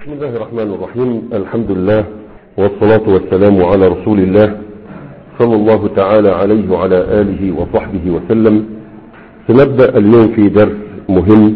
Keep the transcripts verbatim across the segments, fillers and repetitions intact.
بسم الله الرحمن الرحيم. الحمد لله والصلاة والسلام على رسول الله صلى الله تعالى عليه وعلى آله وصحبه وسلم. سنبدأ اليوم في درس مهم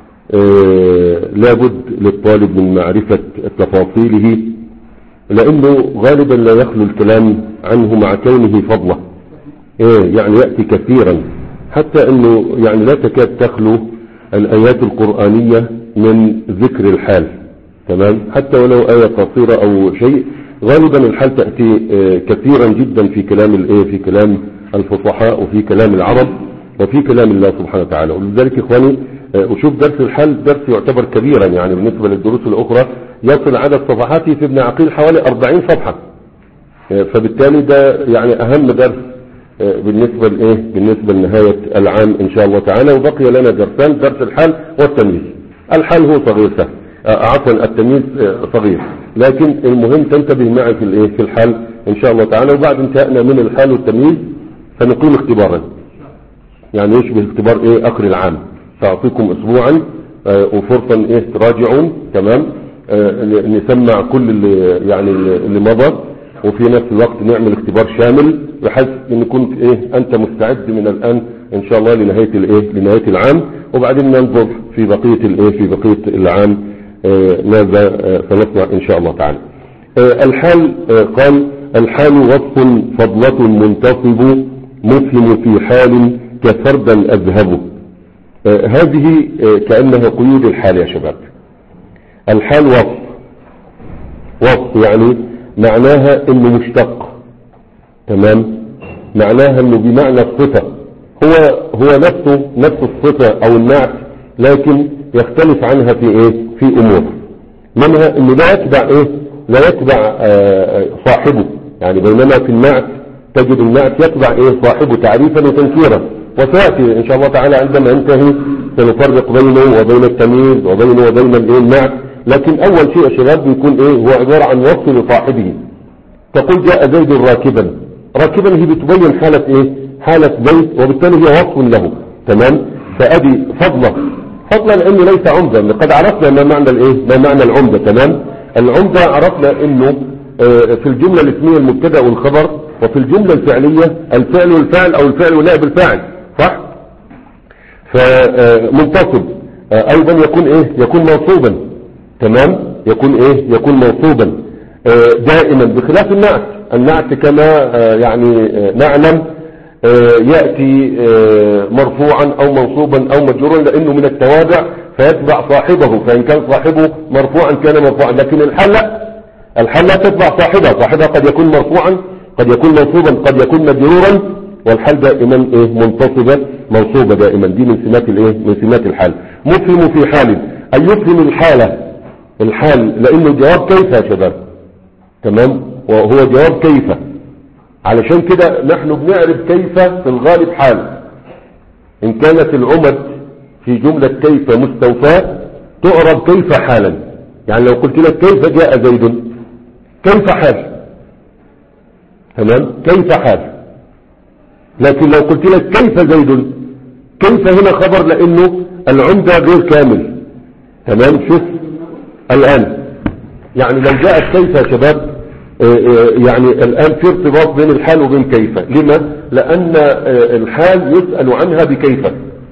آه لابد للطالب من معرفة تفاصيله، لأنه غالبا لا يخلو الكلام عنه مع كونه فضله. آه يعني يأتي كثيرا، حتى أنه يعني لا تكاد تخلو الآيات القرآنية من ذكر الحال، تمام، حتى ولو آية قصيرة أو شيء. غالبا الحال تأتي كثيرا جدا في كلام الايه في كلام الفصحاء وفي كلام العرب وفي كلام الله سبحانه وتعالى. ولذلك إخواني أشوف درس الحال درس يعتبر كبيرا، يعني بالنسبة للدروس الأخرى يصل عدد صفحاته في ابن عقيل حوالي أربعين صفحة، فبالتالي ده يعني أهم درس بالنسبة لإيه بالنسبة لنهاية العام إن شاء الله تعالى. وبقي لنا درسان، درس الحال والتمييز. الحال هو صغير سهل، عفوا التمييز صغير، لكن المهم تنتبه معي في الايه في الحال ان شاء الله تعالى. وبعد انتهائنا من الحال والتمييز سنقيم اختبارا، يعني يشبه اختبار ايه اخر العام. ساعطيكم اسبوعا وفرصا ايه تراجعون، تمام، نسمع كل اللي يعني اللي مضى، وفي نفس الوقت نعمل اختبار شامل بحيث ان يكون ايه انت مستعد من الان ان شاء الله لنهايه الايه لنهايه العام. وبعدين ننظر في بقيه الايه في بقيه العام آه ماذا آه سنصنع ان شاء الله تعالى. آه الحال آه قال الحال وصف فضلة منتصب مفهم في حال كفردا اذهب. آه هذه آه كأنها قيود الحال يا شباب. الحال وصف وصف يعني معناها انه مشتق، تمام، معناها انه بمعنى الصفة، هو هو نفسه نفس الصفة او النعت، لكن يختلف عنها في ايه في امور منها انه لا يتبع ايه لا يتبع آه صاحبه. يعني بينما في النعت تجد النعت يتبع ايه صاحبه تعريفا وتنكيرا، وسيأتي ان شاء الله تعالى عندما ينتهي سنفرق بينه وبين التمييز وبينه وبين الايه النعت. لكن اول شيء يا شباب بيكون ايه هو عبارة عن وصف لصاحبه. تقول جاء زيد راكبا، راكبا هي بتبين حالة ايه حالة زيد، وبالتالي هي وصف له، تمام. فادي فضلة فضلا لانه ليس عمدة. لقد عرفنا ما معنى الايه ما معنى العمدة، تمام. العمدة عرفنا انه اه في الجملة الاسمية المبتدا والخبر، وفي الجملة الفعلية الفعل والفاعل او الفعل ونائب الفاعل، صح. فمنتصب اه ايضا يكون ايه يكون منصوبا، تمام، يكون ايه يكون منصوبا اه دائما، بخلاف النعت. النعت كما اه يعني اه نعلم يأتي مرفوعا او منصوبا او مجرورا لانه من التوابع فيتبع صاحبه، فان كان صاحبه مرفوعا كان مرفوعا. لكن الحال لا، الحال لا تتبع صاحبه، صاحبه قد يكون مرفوعا قد يكون منصوبا قد يكون مجرورا، والحال دائما ايه منتصبة منصوبة دائما. دي من سمات الايه من سمات الحال. مفهم في حال اي يفهم الحالة الحال، لانه جواب كيف يا شباب، تمام، وهو جواب كيف. علشان كده نحن بنعرف كيف في الغالب حال. ان كانت العمد في جملة كيف مستوفاة تعرب كيف حالا. يعني لو قلت لك كيف جاء زيد، كيف حال، تمام، كيف حال. لكن لو قلت لك كيف زيد، كيف هنا خبر لانه العمدة غير كامل، تمام. شوف الان يعني لو جاءت كيف يا شباب، يعني الآن في ارتباط بين الحال وبين كيف. لما؟ لأن الحال يسأل عنها بكيف،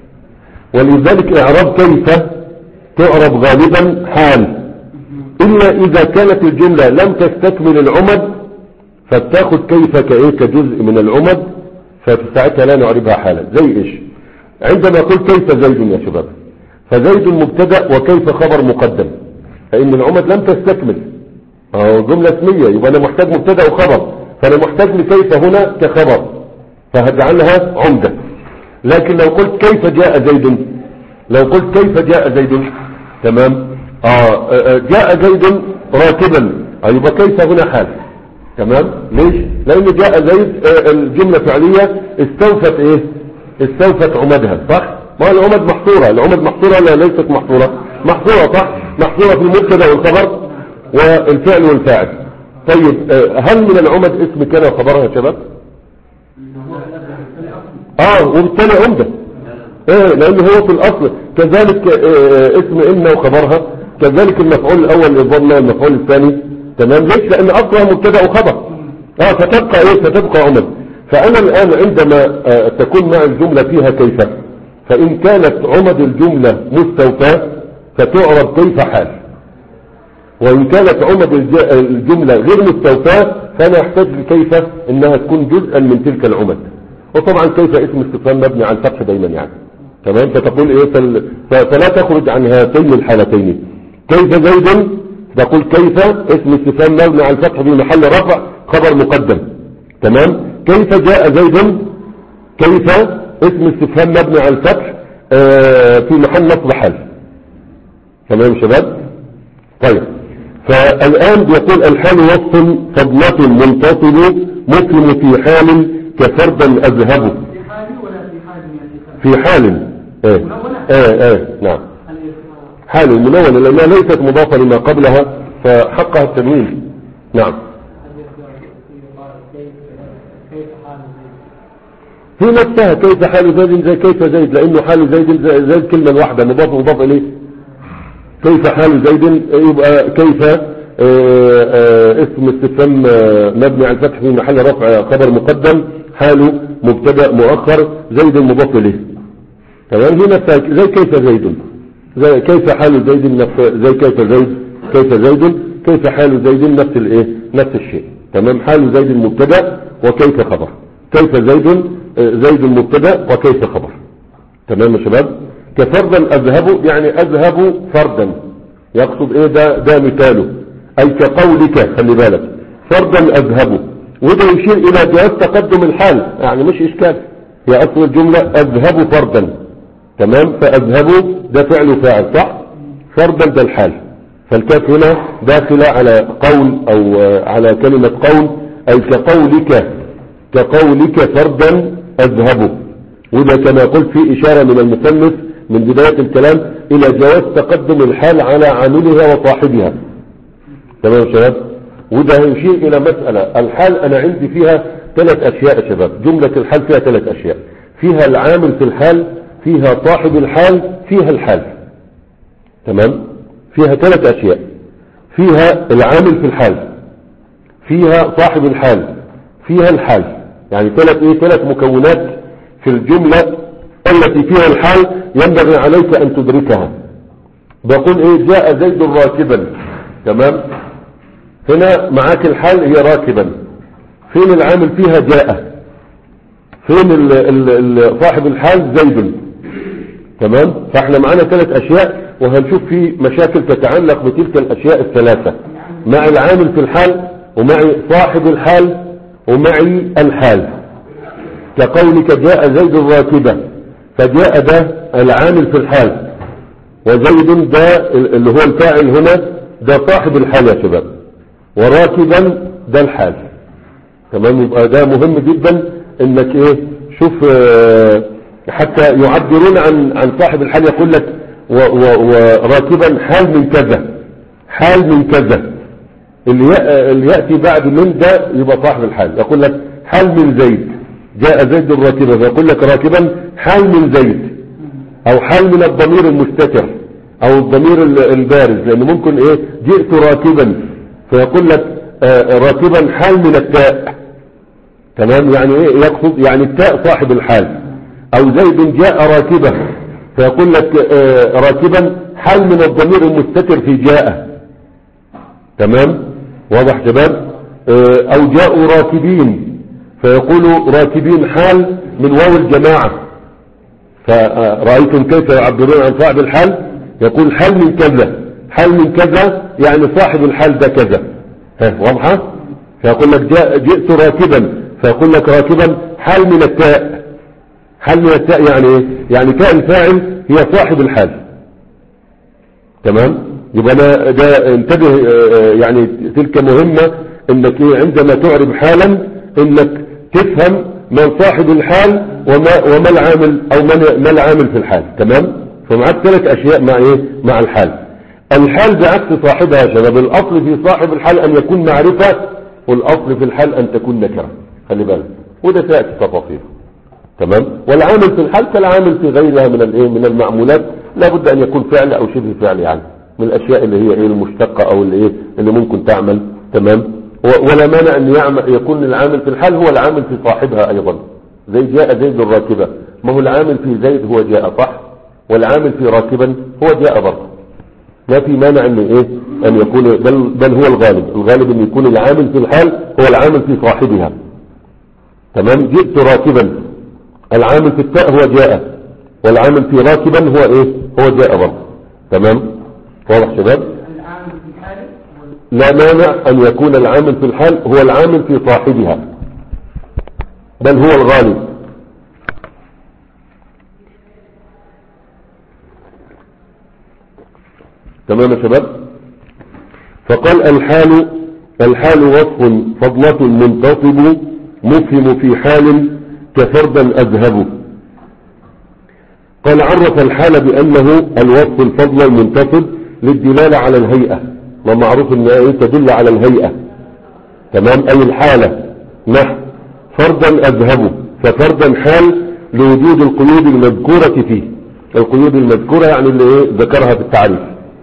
ولذلك إعراب كيف تعرب غالبا حال، إلا إذا كانت الجملة لم تستكمل العمد فبتاخد كيف كإيه كجزء من العمد، ففي ساعتها لا نعربها حالا. زي إيش؟ عندما قلت كيف زيد يا شباب، فزيد مبتدأ وكيف خبر مقدم، فإن العمد لم تستكمل، اه جملة اسمية، يبقى انا محتاج مبتدا وخبر، فانا محتاج لكيف هنا كخبر فهجعلها عمدة. لكن لو قلت كيف جاء زيد، لو قلت كيف جاء زيد، تمام، اه جاء زيد راكبا، اه يبقى كيف هنا حال، تمام. ليش؟ لان جاء زيد اه الجملة فعلية استوفت ايه استوفت عمدها، صح. ما العمد محصورة، العمد محصورة ولا ليست محصورة؟ محصورة، صح، محصورة في المبتدا والخبر والفعل والفاعل. طيب هل من العمد اسم كان وخبرها يا شباب؟ اه وبالتالي عمدة، ايه لان هو في الاصل كذلك اه اسم ان وخبرها كذلك المفعول الاول يضم المفعول الثاني. تمام. ليش؟ لان اصلها مبتدا وخبر. اه فتبقى ايه؟ فتبقى عمد. فانا الان عندما آه تكون مع الجملة فيها كيف، فان كانت عمد الجملة مستوفاة فتعرب كيف حال، وان كانت عمد الجملة غير مستوفاة فانا احتاج لكيف انها تكون جزءا من تلك العمد. وطبعا كيف اسم استفهام مبني على الفتح دايما يعني. تمام. فتقول ايه؟ فل... فلا تخرج عن هاتين الحالتين. كيف زيد تقول كيف اسم استفهام مبني على الفتح في محل رفع خبر مقدم. تمام. كيف جاء زيد، كيف اسم استفهام مبني على الفتح آه في محل نصب حال. تمام يا شباب. طيب فالآن بيقول الحال وصف فضلة منتصب مسلم في حال كفردا أذهبه. في حال ولا في حال؟ في حال. ايه ايه ايه نعم. حال المنونة لأنها ليست مضافة لما قبلها فحقها التنوين. نعم. في نفسها كيف حال زيد زي كيف زيد، لأنه حال زيد زيد كلمة واحدة مضاف مضاف إليه. كيف حال زيد يبقى كيف آآ آآ اسم استفهام مبني على الفتح في محل رفع خبر مقدم، حاله مبتدا مؤخر، زيد مضاف اليه. تمام. هنا زي كيف زيد، زي كيف حال زيد نفس، زي كيف زيد كيف زيد كيف حال زيد نفس الايه نفس الشيء. تمام. حال زيد مبتدا وكيف خبر. كيف زيد زيد مبتدا وكيف خبر. تمام يا شباب. كفردا اذهب يعني اذهب فردا، يقصد ايه؟ ده ده مثاله. اي كقولك، خلي بالك، فردا اذهب، وده يشير الى جواز تقدم الحال يعني مش اشكال. هي اصل الجملة اذهب فردا. تمام. فاذهب ده فعل فاعل صح، فردا ده الحال. فالكاف هنا داخلة على قول او على كلمة قول. اي كقولك، كقولك فردا اذهب، وده كما قلت في اشارة من المصنف من بداية الكلام الى جواز تقدم الحال على عاملها وصاحبها. تمام يا شباب. وده يشير الى مسألة الحال انا عندي فيها ثلاث اشياء يا شباب. جملة الحال فيها ثلاث اشياء، فيها العامل في الحال، فيها صاحب الحال، فيها الحال. تمام. فيها ثلاث اشياء، فيها العامل في الحال، فيها صاحب الحال، فيها الحال. يعني ثلاث ايه ثلاث مكونات في الجملة التي فيها الحال ينبغي عليك ان تدركها. بقول ايه؟ جاء زيد راكبا. تمام. هنا معاك الحال هي راكبا. فين العامل فيها؟ جاء. فين ال ال ال صاحب الحال؟ زيد. تمام. فاحنا معانا ثلاث اشياء وهنشوف في مشاكل تتعلق بتلك الاشياء الثلاثة، مع العامل في الحال ومع صاحب الحال ومعي الحال. كقولك جاء زيد راكبا، فجاء ده العامل في الحال، وزيد ده اللي هو الفاعل هنا ده صاحب الحال يا شباب، وراكبا ده الحال. تمام. يبقى ده مهم جدا انك ايه شوف اه حتى يعبرون عن عن صاحب الحال يقول لك وراكبا حال من كذا، حال من كذا. اللي, اللي يأتي بعد من ده يبقى صاحب الحال. يقول لك حال من زيد، جاء زيد راكبا، فيقول لك راكبا حال من زيد، او حال من الضمير المستتر او الضمير البارز، لانه ممكن ايه جئت راكبا فيقول لك آه راكبا حال من التاء. تمام. يعني ايه يقصد؟ يعني التاء صاحب الحال. او زيد جاء راكبا فيقول لك آه راكبا حال من الضمير المستتر في جاء. تمام. واضح شباب. آه او جاءوا راكبين فيقولوا راكبين حال من واو الجماعة. فرأيتم كيف يعبرون عن صاحب الحال؟ يقول حال من كذا، حال من كذا يعني صاحب الحال ده كذا. ها واضحة؟ فيقول لك جاء جئت راكبا فيقول لك راكبا حال من التاء. حال من التاء يعني ايه؟ يعني تاء الفاعل هي صاحب الحال. تمام. يبقى أنا ده انتبه يعني تلك مهمة انك ايه عندما تعرب حالا انك تفهم من صاحب الحال وما وما العامل او ما العامل في الحال. تمام. فمعك ثلاث اشياء مع ايه مع الحال. الحال بعكس صاحبها يا شباب. الاصل في صاحب الحال ان يكون معرفة، والاصل في الحال ان تكون نكرة. خلي بالك وده تأتي تفاصيل. تمام. والعامل في الحال كالعامل في غيرها من الايه من المعمولات، لابد ان يكون فعل او شبه فعل يعني. من الاشياء اللي هي ايه المشتقة او اللي ايه اللي ممكن تعمل. تمام. ولا مانع ان يعمل يكون العامل في الحال هو العامل في صاحبها ايضا، زي جاء زيد الراكبة، ما هو العامل في زيد هو جاء صح، والعامل في راكبا هو جاء برضه. ما في مانع ان ايه ان يكون بل, بل هو الغالب الغالب ان يكون العامل في الحال هو العامل في صاحبها. تمام. جئت راكبا، العامل في التاء هو جاء، والعامل في راكبا هو ايه هو جاء برضه. تمام. واضح شباب؟ لا مانع ان يكون العامل في الحال هو العامل في صاحبها، بل هو الغالب. تمام يا شباب. فقال الحال الحال وصف فضلة منتصب مفهم في حال كفردا أذهب. قال عرف الحال بأنه الوصف الفضل المنتصب للدلالة على الهيئة، ما معروف ان ايه تدل على الهيئة. تمام. اي الحالة نحو فردا أذهب، ففردا حال لوجود القيود المذكورة فيه، القيود المذكورة يعني اللي ايه ذكرها في التعريف.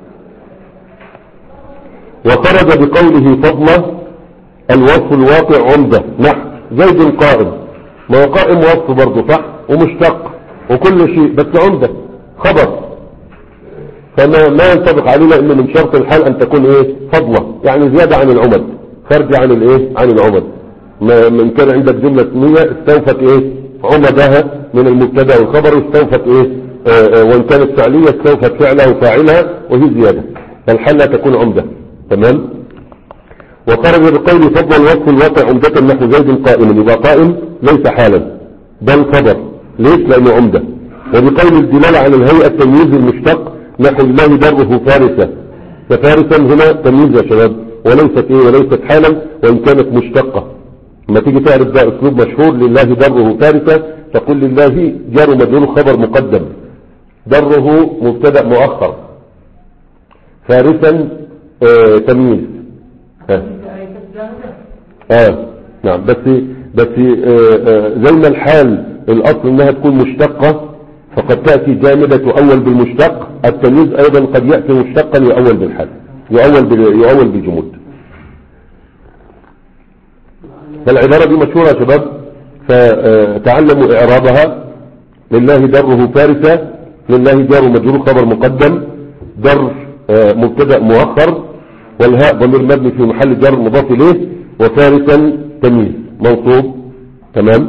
وخرج بقوله فضلة الوصف الواقع عمدة نحو زيد قائم، ما هو قائم وصف برضه صح ومشتق وكل شيء، بس عمدة خبر، فما ما ينطبق علينا انه من شرط الحال ان تكون ايه فضلة، يعني زيادة عن العمد، خارجة عن الايه عن العمد. ما من كان عندك جملة اسمية استوفت ايه عمدها من المبتدا والخبر، استوفت ايه آآ آآ وان كانت فعلية استوفت فعلها وفاعلها وهي زيادة، فالحال لا تكون عمدة. تمام. وخرج بقول فضل الوصف الواقع عمدة نحو زيد قائم، يبقى قائم ليس حالا بل خبر، ليش؟ لانه عمدة. وبقول الدلالة على الهيئة التمييز المشتق نحو الله دره فارسة، ففارسا هنا تمييز يا شباب، وليست ايه وليست حالا وان كانت مشتقة. لما تيجي تعرف ده اسلوب مشهور، لله دره فارسة، تقول لله جار مجرور خبر مقدم، دره مبتدا مؤخر، فارسا آه تمييز. اه, آه. نعم. بس بس آه آه زي ما الحال الاصل انها تكون مشتقة، فقد تأتي جامدة تؤول بالمشتق، التمييز ايضا قد يأتي مشتقا يؤول بالحال، يؤول يؤول بالجمود. فالعبارة دي مشهورة يا شباب، فتعلموا اعرابها. لله دره فارسة، لله جار مجرور خبر مقدم، در مبتدا مؤخر، والهاء ضمير مبني في محل جر مضاف اليه، وفارسا تمييز منصوب. تمام.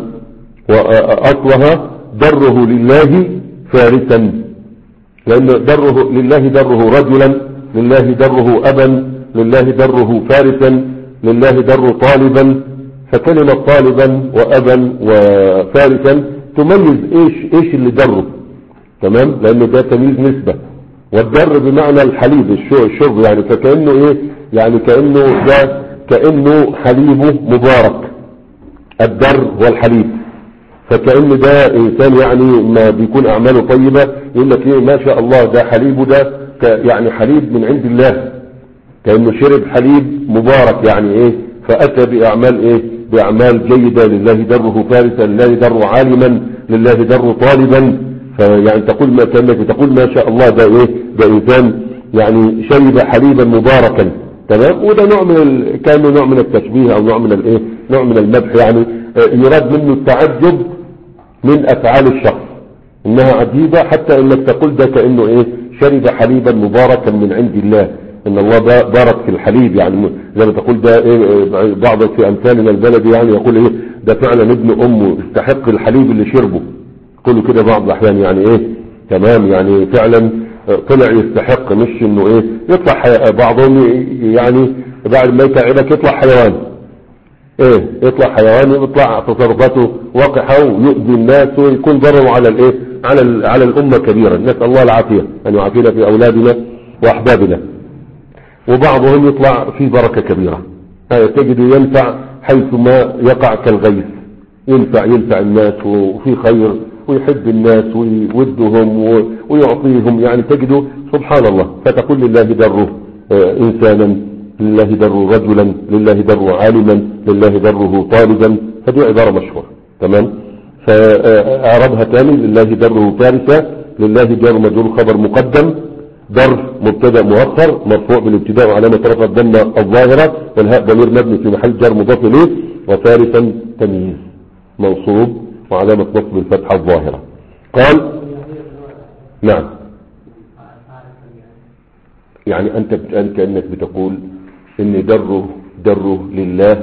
واصلها دره لله فارسا، لان دره لله دره رجلا، لله دره ابا، لله دره فارسا، لله دره طالبا، فكلمة طالبا وابا وفارسا تميز ايش ايش اللي دره. تمام. لان ده تمييز نسبة، والدر بمعنى الحليب الشرب، يعني فكأنه ايه يعني كأنه ده كأنه حليبه مبارك، الدر والحليب، فكأن ده انسان يعني ما بيكون اعماله طيبة يقول لك ايه ما شاء الله ده حليبه ده يعني حليب من عند الله، كأنه شرب حليب مبارك يعني ايه، فأتى بأعمال ايه بأعمال جيدة. لله دره فارسا، لله دره عالما، لله دره طالبا، فيعني تقول ما كأنك تقول ما شاء الله ده ايه ده انسان يعني شرب حليبا مباركا. تمام. وده نوع من ال... كانه نوع من التشبيه او نوع من الايه نوع من المدح، يعني يراد منه التعجب من افعال الشخص انها عجيبة، حتى انك تقول ده كأنه ايه شرب حليبا مباركا من عند الله، ان الله بارك في الحليب، يعني زي ما تقول ده ايه بعض في امثالنا البلد يعني يقول ايه ده فعلا ابن امه يستحق الحليب اللي شربه، كله كده بعض الاحيان يعني ايه. تمام. يعني فعلا طلع يستحق، مش انه ايه يطلع بعضهم يعني بعد ما يتعبك يطلع حيوان، ايه يطلع حيوان يطلع تصرفاته وقحة ويؤذي الناس ويكون ضرره على الايه على ال على الامة كبيرا، نسأل الله العافية ان يعافينا في اولادنا واحبابنا. وبعضهم يطلع في بركة كبيرة، تجد ينفع حيث ما يقع كالغيث، ينفع ينفع الناس وفي خير ويحب الناس ويودهم ويعطيهم، يعني تجده سبحان الله. فتقول لله دره إنسانا، لله دره رجلا، لله دره عالما، لله دره طالبا، فدي عبارة مشهورة. تمام. فأعربها تاني لله دره فارسة، لله جار مجرور خبر مقدم، در مبتدا مؤخر مرفوع بالابتداء وعلامة رفع الضمة الظاهرة والهاء ضمير مبني في محل جر مضاف إليه. وثالثا تمييز منصوب وعلامة نصب الفتحة الظاهرة. قال نعم، يعني أنت كأنك بتقول إن دره دره لله.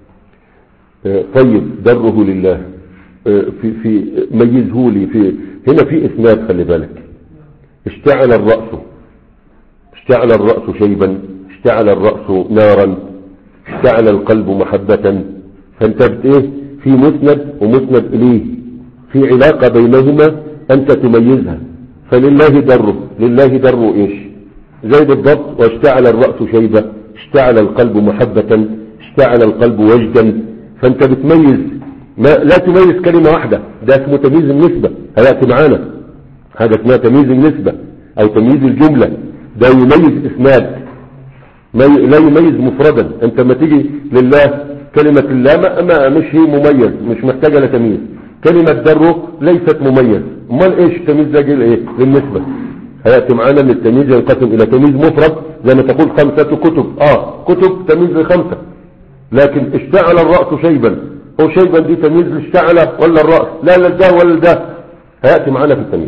طيب دره لله في في ميزه لي في هنا في إسناد، خلي بالك. اشتعل الرأس اشتعل الرأس شيبا، اشتعل الرأس نارا، اشتعل القلب محبة. فانت ايه في مسند ومسند إليه، في علاقة بينهما أنت تميزها. فلله دره، لله دره إيش زي بالضبط. واشتعل الرأس شيبة، اشتعل القلب محبة، اشتعل القلب وجدا. فانت بتميز، ما لا تميز كلمة واحدة، ده اسمه تمييز النسبة. هيأتي معانا هذا اسمه تمييز النسبة أو تمييز الجملة. ده يميز إسناد، ما لا يميز مفردا. انت ما تيجي لله كلمة الله ما, ما مش هي مميز، مش محتاجة لتمييز. كلمة دره ليست مميز، امال ايش التمييز ده جيل ايه للنسبة. هيأتي معانا ان التمييز ينقسم الى تمييز مفرد زي ما تقول خمسة كتب، اه كتب تمييز لخمسة. لكن اشتعل الرأس شيبا، هو شيبا دي تمييز لاشتعل ولا الرأس؟ لا لا ده ولا ده. هيأتي معانا في التمييز.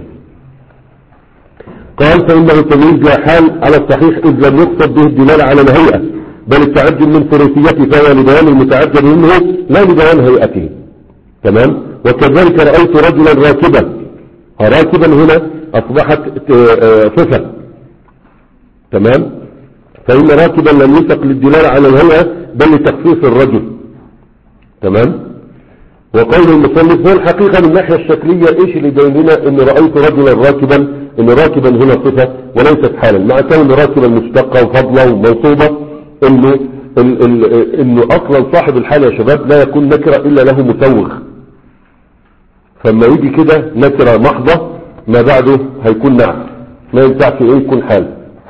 قال فإنه تمييز لا حال على الصحيح إذ لم يقصد به الدلالة على الهيئة، بل التعجب من ثلاثيته فهو لبيان المتعجب منه لا لبيان هيئته. تمام. وكذلك رأيت رجلا راكبا، راكبا هنا أصبحت صفة. تمام. فإن راكبا لم يسق للدلالة على الهيئة بل لتخصيص الرجل. تمام. وقول المصنف هو الحقيقة من الناحية الشكلية ايش اللي يبين لنا ان رأيت رجلا راكبا، ان راكبا هنا صفة وليست حالا، مع كون راكبا مشتقة وفضلة ومنصوبة. انه ال ال انه اصلا صاحب الحال يا شباب لا يكون نكرة الا له مسوغ. فلما يجي كده نكرة محضة ما بعده هيكون نعت، ما ينفعش ايه يكون حال.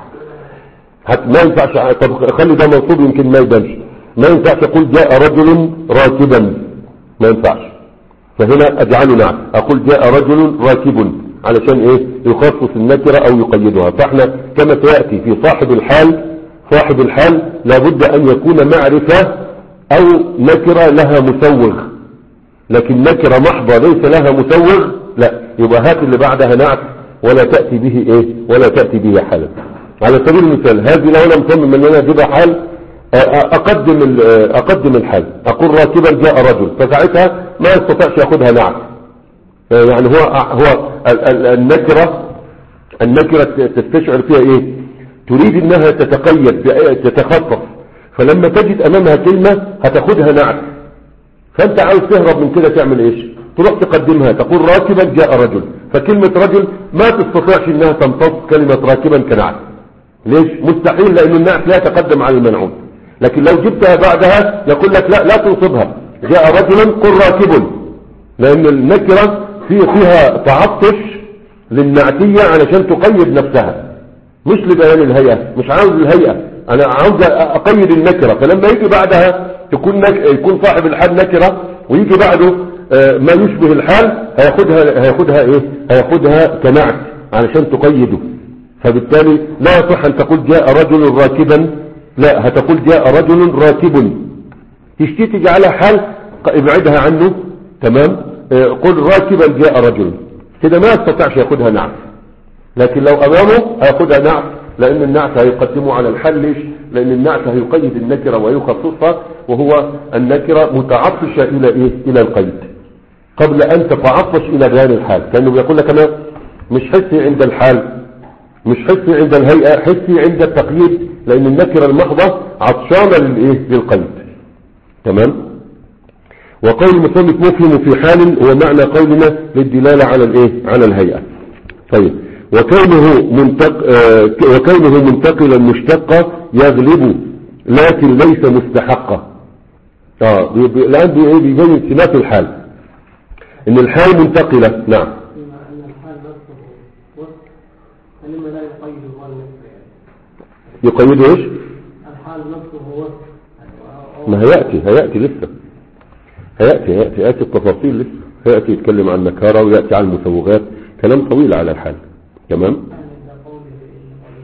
ما ينفعش. طب خلي ده منصوب يمكن ما يبانش. ما ينفعش اقول جاء رجل راكبا، ما ينفعش. فهنا اجعله نعت، اقول جاء رجل راكب علشان ايه يخصص النكرة او يقيدها. فاحنا كما سيأتي في صاحب الحال، صاحب الحال لابد ان يكون معرفة او نكرة لها مسوغ. لكن نكرة محضة ليس لها مسوغ لا، يبقى هات اللي بعدها نعت ولا تأتي به ايه ولا تأتي به حالا. على سبيل المثال هذه لو انا مصمم ان انا اجيبها حال، اقدم اقدم الحال، اقول راكبا جاء رجل، فساعتها ما يستطيعش ياخذها نعت. يعني هو هو النكرة النكرة تستشعر فيها ايه، تريد انها تتقيد تتخصص. فلما تجد امامها كلمة هتاخدها نعت، فانت عاوز تهرب من كده تعمل ايش، تروح تقدمها تقول راكبا جاء رجل. فكلمة رجل ما تستطيعش انها تمتص كلمة راكبا كنعت. ليش؟ مستحيل، لان النعت لا يتقدم على المنعوت. لكن لو جبتها بعدها يقول لك لا لا تنصبها، جاء رجلا قل راكب، لان النكرة في فيها تعطش للنعتية علشان تقيد نفسها مش لبيان الهيئة. مش عاوز الهيئة، انا عاوز اقيد النكرة. فلما يجي بعدها تكون نك... يكون صاحب الحال نكرة ويجي بعده ما يشبه الحال، هياخدها هياخدها ايه هياخدها كنعت علشان تقيده. فبالتالي لا يصح ان تقول جاء رجل راكبا، لا هتقول جاء رجل راكب. تشتي تجعلها حال ابعدها عنه. تمام. قل راكبا جاء رجل، كده ما يستطيعش ياخدها نعت. لكن لو امامه هياخدها نعت، لان النعت هيقدمه على الحال. ليش؟ لان النعت هيقيد النكرة ويخصصها، وهو النكرة متعطشة الى ايه الى القيد قبل ان تتعطش الى بيان الحال. كانه بيقول لك انا مش حسي عند الحال، مش حسي عند الهيئة، حسي عند التقييد، لان النكرة المحضة عطشانة للايه للقيد. تمام. وقول المصنف مفهم في حال هو معنى قولنا للدلالة على الايه على الهيئة. طيب. وكونه منتق آه وكونه منتقلا مشتقا يغلب لكن ليس مستحقا. اه الان بيبين سمات الحال ان الحال منتقلة. نعم. يقيد ايش؟ الحال نفسه هو ما هيأتي هيأتي لسه هيأتي هيأتي هيأتي التفاصيل لسه. هيأتي يتكلم عن نكارة ويأتي عن المسوغات، كلام طويل على الحال. تمام.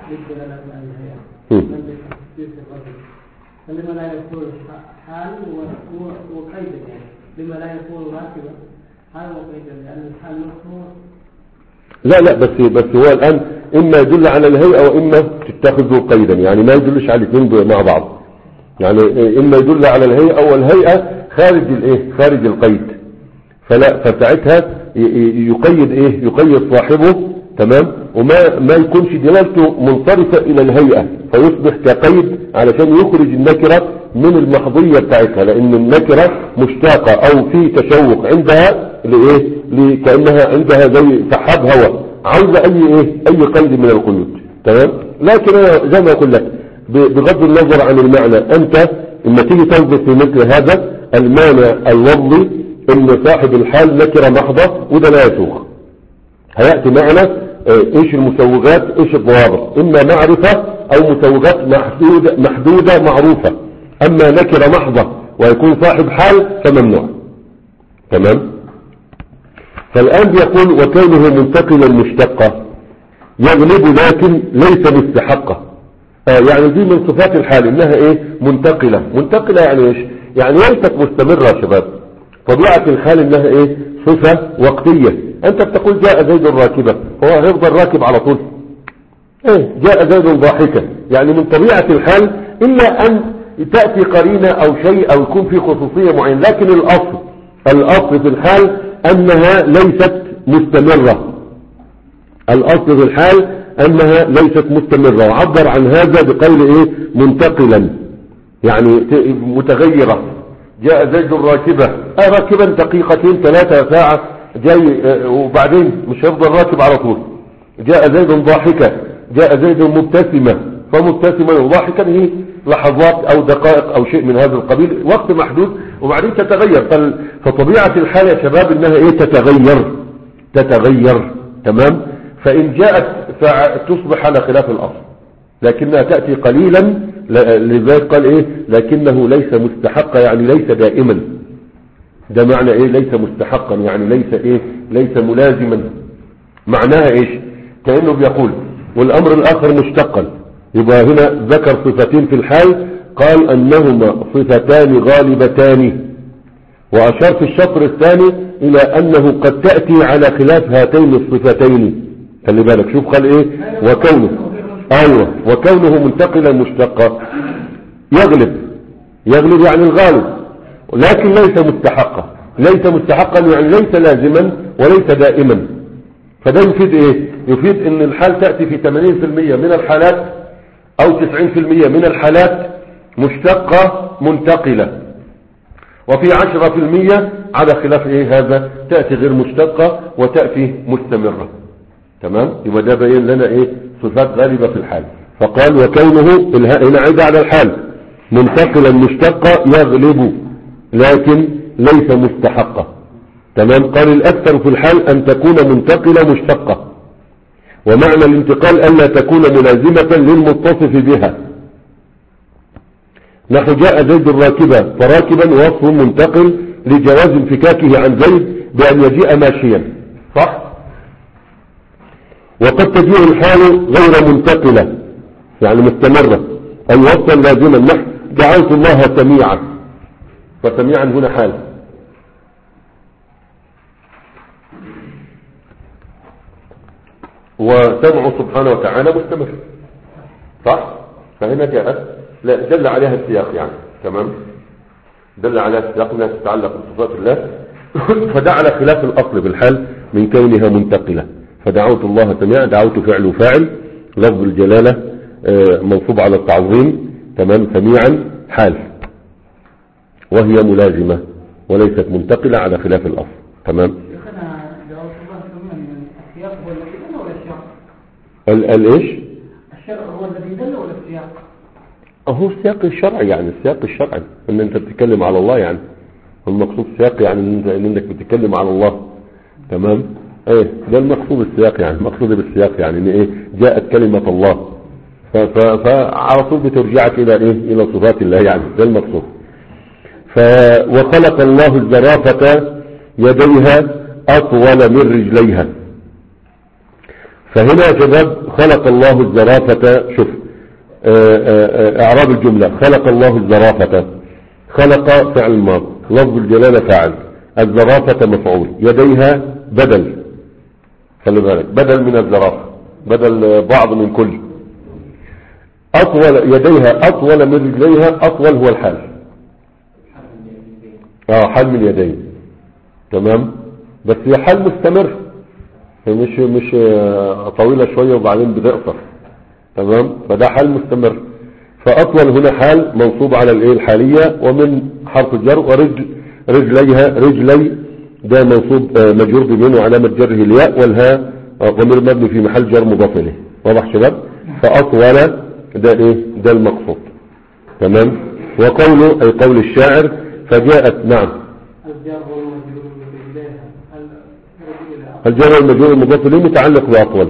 للدلالة على الهيئة هم. من تخصيص الرجل فلما لا يكون حال و- وقيدا يعني لما لا يكون راكبا حال وقيدا لأن الحال نفسه لا لا بس بس هو الآن إما يدل على الهيئة وإما تتخذه قيدا، يعني ما يدلش على الاثنين مع بعض، يعني إما يدل على الهيئة والهيئة خارج الإيه خارج القيد، فلا فساعتها يقيد إيه يقيد صاحبه تمام، وما ما يكونش دلالته منصرفة إلى الهيئة فيصبح كقيد علشان يخرج النكرة من المحضية بتاعتها، لأن النكرة مشتاقة أو في تشوق عندها لإيه كأنها عندها زي سحاب هواء عاوزة أي إيه أي قيد من القيود تمام. لكن أنا زي ما أقول لك بغض النظر عن المعنى، أنت لما تيجي تنظر في مثل هذا المعنى اللفظي إن صاحب الحال نكرة محضة وده لا يسوغ، هيأتي معنا ايش المسوغات ايش الضوابط، اما معرفة او مسوغات محدودة, محدودة معروفة، اما نكرة محضة ويكون صاحب حال فممنوع تمام. فالان بيقول وكونه منتقلا مشتقة يغلب لكن ليس مستحقة، آه يعني دي من صفات الحال انها ايه منتقلة. منتقلة يعني ايش؟ يعني ليست مستمرة يا شباب، طبيعة الحال انها ايه صفة وقتية. انت بتقول جاء زيد راكبا، هو هيفضل راكب على طول؟ ايه جاء زيد ضاحكا، يعني من طبيعة الحال الا ان تأتي قرينة او شيء او يكون في خصوصية معينة، لكن الاصل الاصل في الحال انها ليست مستمرة، الاصل في الحال انها ليست مستمرة، وعبر عن هذا بقول ايه منتقلا يعني متغيرة. جاء زيد راكبة اه راكبا دقيقتين ثلاثة ساعة جاي اه وبعدين مش هيفضل راكب على طول. جاء زيد ضاحكة، جاء زيد مبتسمة، فمبتسمة وضاحكا هي لحظات او دقائق او شيء من هذا القبيل، وقت محدود وبعدين تتغير. فطبيعة الحال يا شباب انها ايه تتغير تتغير تمام. فان جاءت فتصبح على خلاف الاصل، لكنها تأتي قليلا، لذلك قال ايه لكنه ليس مستحقا يعني ليس دائما. ده معنى ايه ليس مستحقا يعني ليس ايه ليس ملازما. معناها ايش؟ كأنه بيقول والامر الاخر مشتقا، يبقى هنا ذكر صفتين في الحال، قال انهما صفتان غالبتان، واشار في الشطر الثاني الى انه قد تأتي على خلاف هاتين الصفتين. خلي بالك شوف قال ايه وكونه ايوه وكونه منتقلا مشتقا يغلب، يغلب يعني الغالب، لكن ليس مستحقا. ليس مستحقا يعني ليس لازما وليس دائما. فده يفيد ايه؟ يفيد ان الحال تأتي في ثمانين بالمئة من الحالات او تسعين بالمئة من الحالات مشتقة منتقلة، وفي عشرة بالمئة على خلاف ايه هذا تأتي غير مشتقة وتأتي مستمرة تمام. يبقى ده بين لنا ايه صفات غالبة في الحال. فقال وكونه هنا عيد على الحال منتقلا مشتقة يغلب لكن ليس مستحقة تمام. قال الأكثر في الحال أن تكون منتقلة مشتقة، ومعنى الانتقال ألا تكون ملازمة للمتصف بها. نحو جاء زيد راكبا، فراكبا وصف منتقل لجواز انفكاكه عن زيد بأن يجيء ماشيا صح. وقد تجيء الحال غير منتقلة يعني مستمرة أي وصفا لازما. نحو دعوت الله سميعا، فسميعا هنا حال، وسمعه سبحانه وتعالى مستمر صح. فهنا جاءت لا دل عليها السياق يعني تمام، دل عليها السياق انها تتعلق بصفات الله. فده على خلاف الاصل بالحال من كونها منتقلة. فدعوت الله سميعا، دعوت فعل فاعل لفظ الجلالة منصوب على التعظيم تمام، سميعا حال، وهي ملازمة وليست منتقلة على خلاف الاصل تمام. الايش الشرع هو الذي دل ولا السياق؟ هو السياق الشرعي، يعني السياق الشرعي ان انت بتتكلم على الله، يعني المقصود السياق يعني ان انك بتتكلم على الله تمام. ايه ده المقصود السياق، يعني المقصود بالسياق يعني ان ايه جاءت كلمة الله، فعلى طول بترجعك الى ايه الى صفات الله، يعني ده المقصود. ف وخلق الله الزرافة يديها اطول من رجليها، فهنا يا شباب خلق الله الزرافة. شوف اعراب الجملة: خلق الله الزرافة. خلق فعل ماض، لفظ الجلالة فاعل، الزرافة مفعول، يديها بدل، خلي بالك بدل من الزرافة، بدل بعض من كل. اطول يديها اطول من رجليها، اطول هو الحال، اه حال من اليدين، تمام. بس هي حال مستمر، مش مش طويلة شوية وبعدين بتقصر، تمام. فده حال مستمر. فاطول هنا حال منصوب على الايه الحالية ومن حرف الجر، ورجل رجليها رجلي ده منصوب مجرور بمن وعلامة جره الياء، والهاء ضمير مبني في محل جر مضاف اليه. واضح شباب؟ فاطول ده ايه ده المقصود، تمام. وقوله اي قول الشاعر: فجاءت. نعم. الجار والمجرور المضاف اليه متعلق باطول.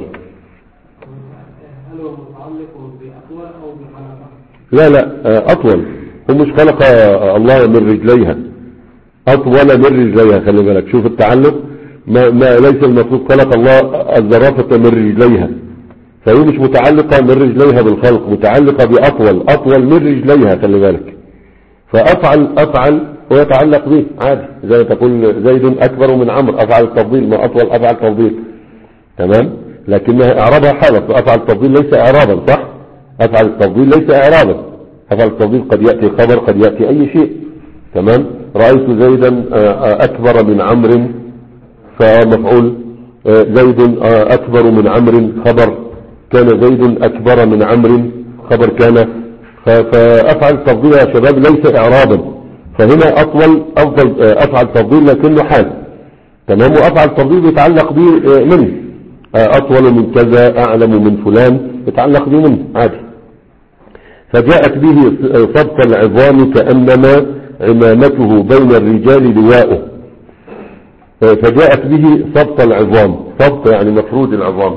هل هو متعلق باطول او بخلق؟ لا لا اطول، هو مش خلق الله من رجليها، اطول من رجليها. خلي بالك شوف التعلق، ما, ما ليس المقصود خلق الله الزرافة من رجليها، فهي مش متعلقة من رجليها بالخلق، متعلقة باطول، اطول من رجليها. خلي بالك فافعل افعل ويتعلق به عادي، زي تقول زيد اكبر من عمرو، افعل التفضيل، ما اطول افعل تفضيل، تمام. لكنها اعرابها حالة، فافعل التفضيل ليس اعرابا، صح؟ افعل التفضيل ليس اعرابا، افعل التفضيل قد يأتي خبر، قد يأتي اي شيء، تمام. رأيت زيدا اكبر من عمرو فمفعول، زيد اكبر من عمرو خبر، كان زيد اكبر من عمرو خبر كان. فافعل التفضيل يا شباب ليس اعرابا، فهنا اطول افضل افعل تفضيل لكنه حال، تمام. وافعل تفضيل يتعلق به منه، اطول من كذا، اعلم من فلان، يتعلق به منه عادي. فجاءت به صبت العظام كأنما عمامته بين الرجال لواؤه. فجاءت به صبت العظام، صبت يعني مفرود العظام،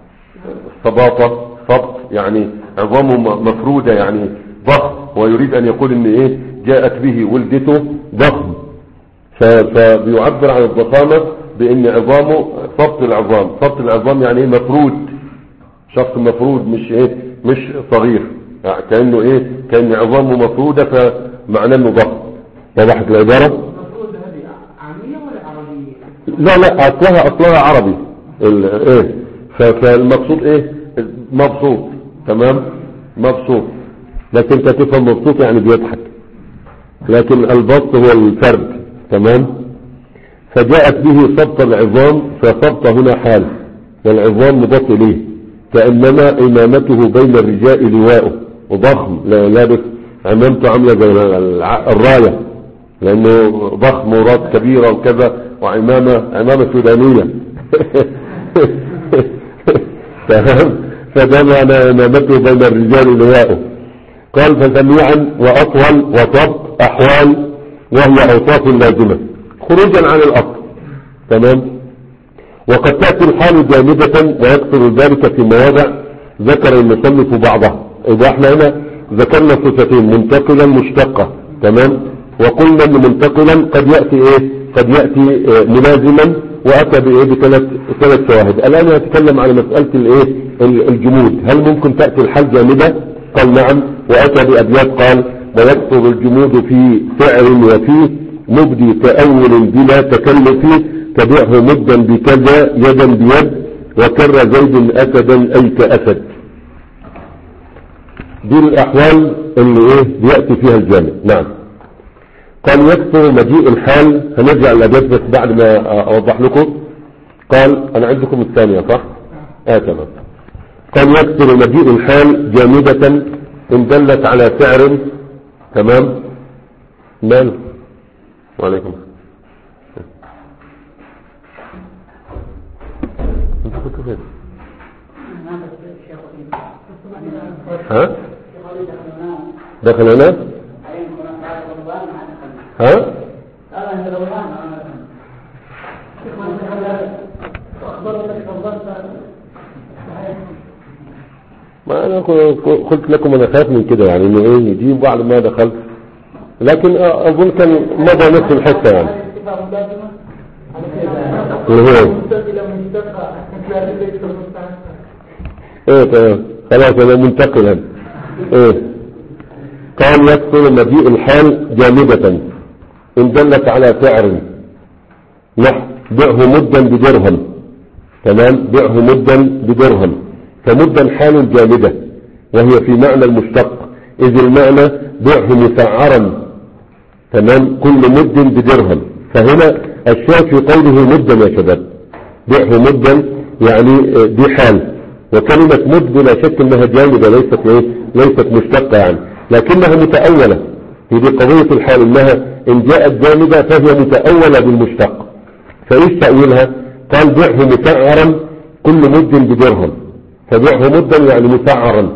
الصباطة صبت يعني عظامه مفرودة يعني ضخم، ويريد ان يقول ان ايه جاءت به ولدته ضخم، فبيعبر عن الضخامة بان عظامه صبت العظام. صبت العظام يعني ايه مفرود، شخص مفرود، مش ايه مش صغير، يعني كأنه ايه كأن عظامه مفرودة فمعناه انه ضخم. وضحت العبارة؟ المفرودة هذه عامية ولا عربية؟ لا لا اصلها اصلها عربي ايه. فالمقصود ايه مبسوط، تمام، مبسوط. لكن انت تفهم مبسوط يعني بيضحك، لكن البسط هو الفرد، تمام. فجاءت به صبت العظام، فصبت هنا حال، والعظام مضاف اليه، كأنما إمامته بين الرجال لواءه، وضخم لابس عمامته عاملة زي الراية، لأنه ضخم وراس كبيرة وكذا، وعمامة عمامة سودانية تمام. فده معنى إمامته بين الرجال لواءه. قال: فسميعا وأطول وطب أحوال، وهي أوصاف لازمة خروجا عن الأصل، تمام. وقد تأتي الحال جامدة ويكثر ذلك في مواضع ذكر المصنف بعضها. إذا احنا هنا ذكرنا صفتين، منتقلا مشتقة، تمام. وقلنا ان منتقلا قد يأتي ايه قد يأتي إيه ملازما، وأتى بايه بثلاث ثلاث شواهد. الآن نتكلم على مسألة الايه الجمود، هل ممكن تأتي الحال جامدة؟ قال نعم، وأتى بأبيات قال: ويكثر الجمود في سعر وفيه مبدي تأول بلا تكلف، تبعه مدا بكذا يدا بيد، وكر زيد أسدا أي كأسد. دي الأحوال اللي ايه بيأتي فيها الجامد. نعم. قال: يكثر مجيء الحال، هنرجع الأبيات بس بعد ما أوضح لكم. قال: أنا عندكم الثانية صح؟ آه تمام. قال: يكثر مجيء الحال جامدة إن دلت على سعر، تمام. مال وعليكم انت كنت فين؟ ها دخلنا ها ما انا قلت لكم انا خايف من كده، يعني انه ايه يجيب بعد ما دخلت، لكن اظن كان مضى نفس الحته يعني. اللي هو ايه تمام خلاص انا منتقلا. ايه قال يكثر مجيء الحال جامدة ان دلت على سعر نحو بيعه مدا بدرهم. تمام بيعه مدا بدرهم، فمدا حال جامدة وهي في معنى المشتق، اذ المعنى بيعه مسعرا. تمام كل مد بدرهم، فهنا الشاهد في قوله مدا يا شباب، بيعه مدا يعني دي حال، وكلمة مد بلا شك انها جامدة ليست ايه ليست مشتقة يعني، لكنها متأولة. هي دي قضية الحال، انها ان جاءت جامدة فهي متأولة بالمشتق. فايش تأويلها؟ قال بيعه مسعرا كل مد بدرهم، فبيعه مدا يعني مسعرا.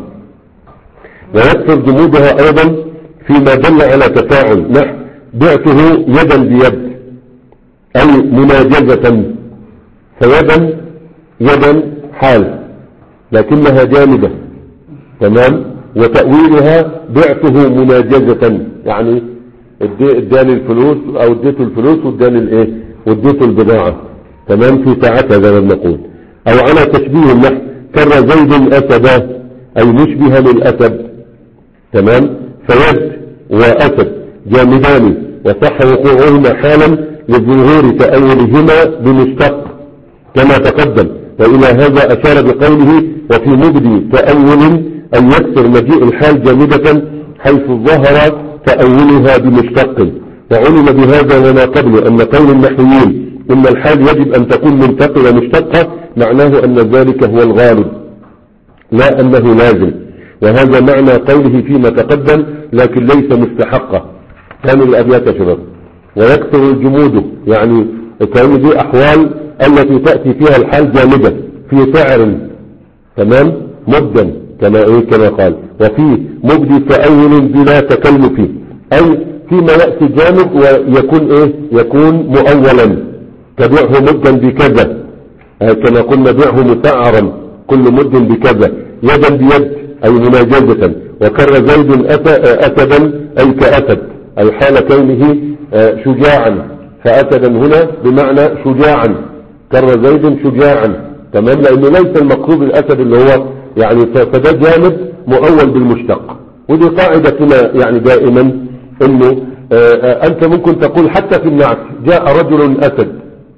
ويكثر جمودها ايضا فيما دل على تفاعل نحو بعته يدا بيد اي مناجزة، فيدا يدا حال لكنها جامدة. تمام وتأويلها بعته مناجزة، يعني اداني الفلوس او اديته الفلوس واداني الايه واديته البضاعة. تمام في ساعتها زي ما بنقول. او على تشبيه نحو كر زيد اسدا اي مشبها للاسد. تمام فيد واسد جامدان وصح وقوعهما حالا لظهور تأولهما بمشتق كما تقدم، وإلى هذا أشار بقوله وفي مبدي تأول أن يكثر مجيء الحال جامدة حيث ظهر تأولها بمشتق. وعلم بهذا وما قبل أن قول النحويين إن الحال يجب أن تكون منتقلة مشتقة معناه أن ذلك هو الغالب لا أنه لازم، وهذا معنى قوله فيما تقدم لكن ليس مستحقة. كان الأبيات يا شباب ويكثر الجمود، يعني كان دي أحوال التي تأتي فيها الحال جامدة في سعر. تمام مدا كما إيه كما قال وفي مبدي تأول بلا تكلف، أي فيما يأتي جامد ويكون إيه يكون مؤولا تبيعه مدا بكذا كما قلنا بيعه مسعرا كل مد بكذا يدا بيد أي مناجزة. وكر زيد أسدا أي كأسد أي حال كونه شجاعا، فأسدا هنا بمعنى شجاعا، كر زيد شجاعا. تمام لأنه ليس المقصود الأسد اللي هو يعني فده جامد مؤول بالمشتق. ودي قاعدة كما يعني دائما انه انت ممكن تقول حتى في النعت جاء رجل أسد،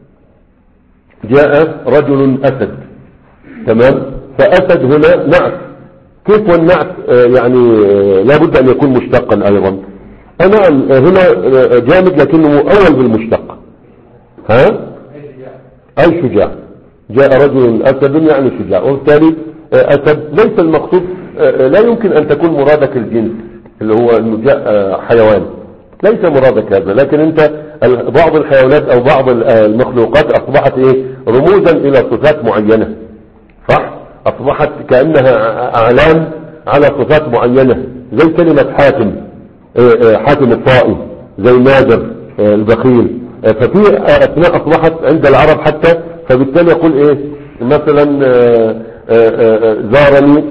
جاء رجل أسد. تمام فأسد هنا نعت، كيف والنعت يعني لابد أن يكون مشتقا أيضا. أنا هنا جامد لكنه مؤول بالمشتق. ها أي شجاع، جاء رجل أسد يعني شجاع، وبالتالي أسد ليس المقصود، لا يمكن أن تكون مرادك الجنس اللي هو أنه جاء حيوان، ليس مرادك هذا. لكن أنت بعض الحيوانات أو بعض المخلوقات أصبحت إيه رموزا إلى صفات معينة، صح؟ أصبحت كأنها أعلام على صفات معينة، زي كلمة حاتم، حاتم الطائي، زي نادر البخيل. ففي أثناء أصبحت عند العرب حتى، فبالتالي يقول إيه مثلا زارني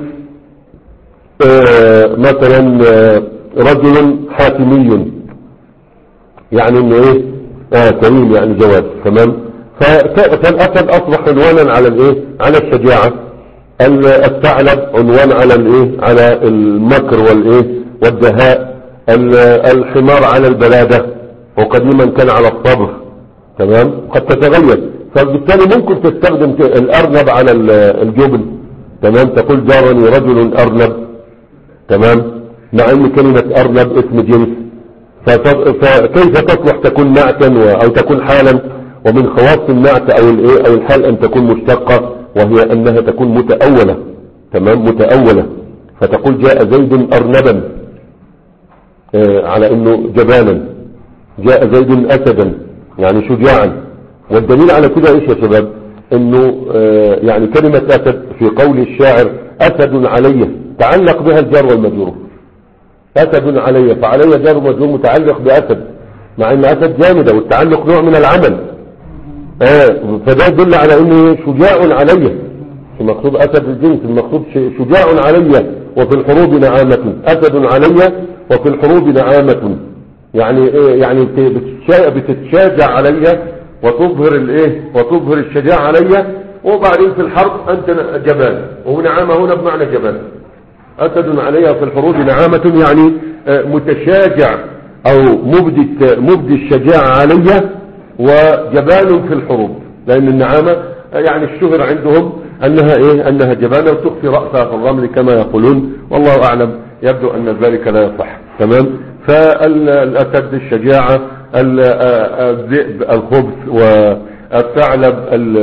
مثلا رجل حاتمي، يعني انه ايه آه كريم يعني جواد. تمام فالاسد اصبح عنوانا على الايه على الشجاعة، الثعلب عنوان على الايه على المكر والايه والدهاء، الحمار على البلادة، وقديما كان على الصبر. تمام قد تتغير، فبالتالي ممكن تستخدم الارنب على الجبن. تمام تقول جارني رجل ارنب. تمام مع ان كلمة ارنب اسم جنس، فكيف تصلح تكون نعتا او تكون حالا؟ ومن خواص النعت او الايه او الحال ان تكون مشتقة، وهي انها تكون متأولة. تمام متأولة، فتقول جاء زيد ارنبا آه على انه جبانا، جاء زيد اسدا يعني شجاعا. والدليل على كده ايش يا شباب؟ انه آه يعني كلمة اسد في قول الشاعر اسد علي تعلق بها الجار والمجرور، اسد علي، فعلي جار ومجرور متعلق باسد، مع ان اسد جامدة والتعلق نوع من العمل. آه فده يدل على انه شجاع علي، المقصود اسد الجنس، المقصود شجاع علي وفي الحروب نعامة، اسد علي وفي الحروب نعامة، يعني ايه يعني بتتشاجع علي وتظهر الايه وتظهر الشجاعة علي وبعدين في الحرب أنت جبان، ونعامة هنا بمعنى جبان. أسد عليها في الحروب نعامة يعني متشاجع أو مبدي مبدي الشجاعة عليها، وجبان في الحروب، لأن النعامة يعني الشهر عندهم أنها إيه أنها جبانة وتخفي رأسها في الرمل كما يقولون، والله أعلم، يبدو أن ذلك لا يصح. تمام. فالأسد الشجاعة، الذئب الخبث، والثعلب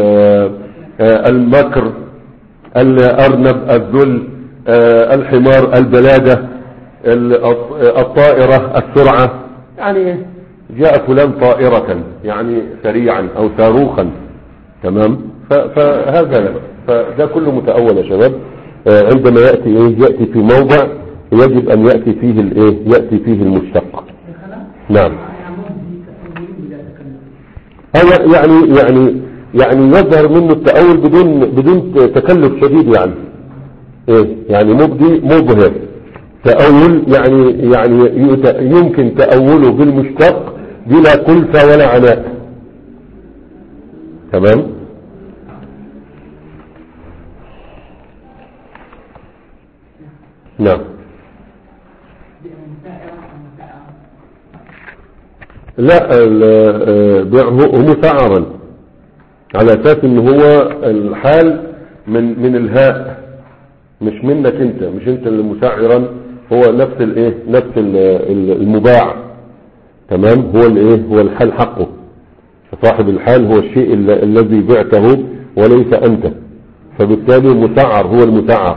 المكر، الأرنب الذل، الحمار البلادة، الطائرة السرعة، يعني جاء فلان طائرة يعني سريعا أو صاروخا. تمام. فهذا لا، فده كله متأول يا شباب. عندما يأتي إيه يأتي في موضع يجب أن يأتي فيه الإيه يأتي فيه المشتق. نعم. هذا يعني يعني يعني يظهر منه التأول بدون بدون تكلف شديد، يعني إيه يعني مبدي مظهر. تأول يعني يعني يمكن تأوله بالمشتق بلا كلفة ولا عناء. تمام. نعم. لا، بيعه مسعرا على اساس ان هو الحال من من الهاء، مش منك انت، مش انت اللي مسعرا، هو نفس الايه نفس المباع. تمام. هو الايه هو الحال حقه، صاحب الحال هو الشيء الذي بعته وليس انت، فبالتالي مسعر هو المسعر.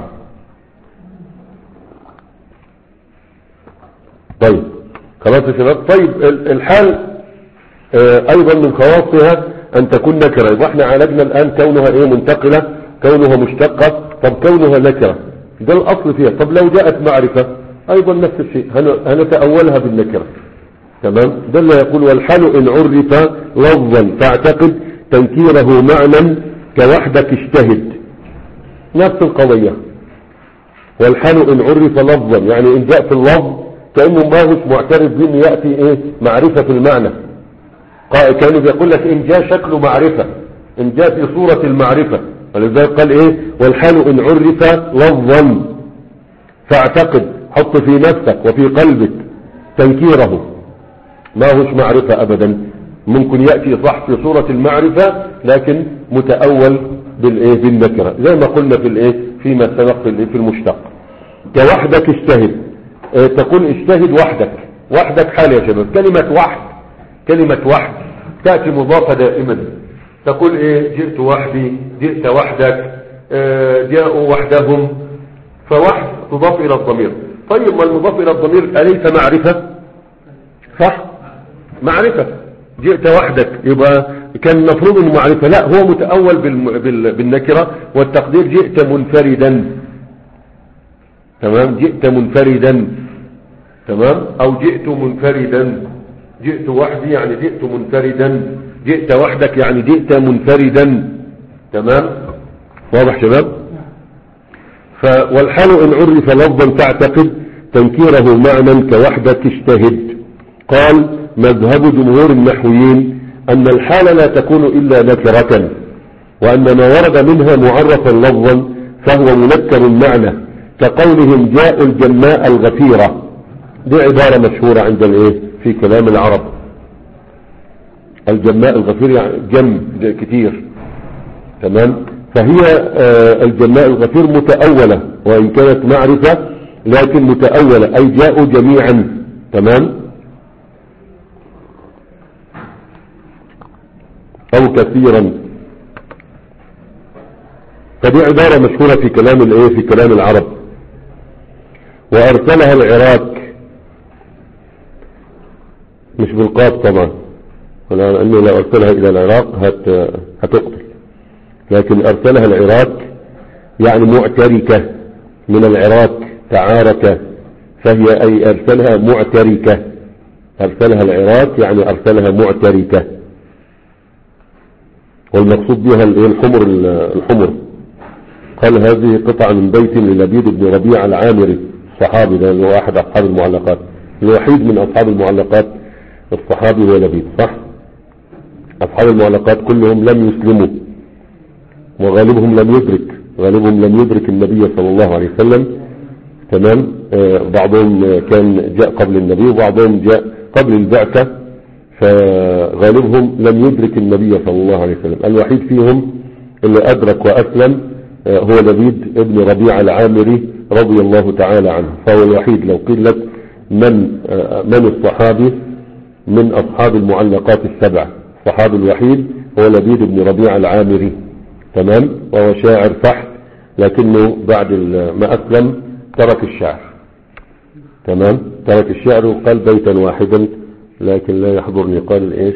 طيب خلاص يا شباب. طيب الحال ايضا من خواصها ان تكون نكرة. يبقى احنا عالجنا الان كونها ايه منتقلة، كونها مشتقة. طب كونها نكرة ده الاصل فيها. طب لو جاءت معرفة ايضا نفس الشيء، هنتأولها بالنكرة. تمام. ده اللي يقول والحال ان عرف لفظا فاعتقد تنكيره معنى كوحدك اجتهد. نفس القضية. والحال ان عرف لفظا يعني ان جاء في اللفظ كأنه ما هوش معترف به ان يأتي ايه معرفة في المعنى. كانوا بيقول لك ان جاء شكله معرفة، ان جاء في صورة المعرفة، ولذلك قال ايه والحال ان عرف لفظا فاعتقد، حط في نفسك وفي قلبك تنكيره، ما هوش معرفة ابدا. ممكن يأتي صح في صورة المعرفة لكن متأول بالايه بالنكرة، زي ما قلنا في الايه فيما سبق في الايه في المشتق. كوحدك اجتهد، اه تقول اجتهد وحدك. وحدك حال يا شباب. كلمة وحد، كلمة وحد تأتي مضافة دائما. تقول ايه جئت وحدي، جئت وحدك، اه جاءوا وحدهم، فوحد تضاف الى الضمير. طيب ما المضاف الى الضمير أليس معرفة؟ صح معرفة. جئت وحدك يبقى كان مفروض انه معرفة، لا هو متأول بالنكرة والتقدير جئت منفردا. تمام. جئت منفردا. تمام. او جئت منفردا. جئت وحدي يعني جئت منفردا، جئت وحدك يعني جئت منفردا. تمام. واضح شباب. والحال ان عرف لفظا تعتقد تنكيره معنى كوحدك اجتهد. قال مذهب جمهور النحويين ان الحال لا تكون الا نكرة، وان ما ورد منها معرفا لفظا فهو منكر معنى، كقولهم جاء الجماء الغفيرة. دي عبارة مشهورة عند الايه في كلام العرب. الجماء الغفير يعني جم كتير. تمام. فهي آه الجماء الغفير متأولة وإن كانت معرفة لكن متأولة، أي جاءوا جميعا. تمام. أو كثيرا. فدي عبارة مشهورة في كلام الايه في كلام العرب. وأرسلها العراق، مش بالقاف طبعا، لأنه لو أرسلها إلى العراق هت هتقتل، لكن أرسلها العراق يعني معتركة من العراق تعارك، فهي أي أرسلها معتركة. أرسلها العراق يعني أرسلها معتركة، والمقصود بها الحمر. الحمر قال هذه قطعة من بيت للبيد بن ربيع العامري الصحابي، ده هو أحد أصحاب المعلقات، الوحيد من أصحاب المعلقات الصحابي هو لبيد. صح. أصحاب المعلقات كلهم لم يسلموا، وغالبهم لم يدرك غالبهم لم يدرك النبي صلى الله عليه وسلم. تمام. آه بعضهم كان جاء قبل النبي وبعضهم جاء قبل البعثة، فغالبهم لم يدرك النبي صلى الله عليه وسلم. الوحيد فيهم اللي أدرك وأسلم آه هو لبيد ابن ربيعة العامري رضي الله تعالى عنه، فهو الوحيد. لو قيل لك من آه من الصحابي من أصحاب المعلقات السبع، الصحابي الوحيد هو لبيد بن ربيعة العامري. تمام. وهو شاعر فحت، لكنه بعد ما أسلم ترك الشعر. تمام. ترك الشعر وقال بيتا واحدا، لكن لا يحضرني قال ايش،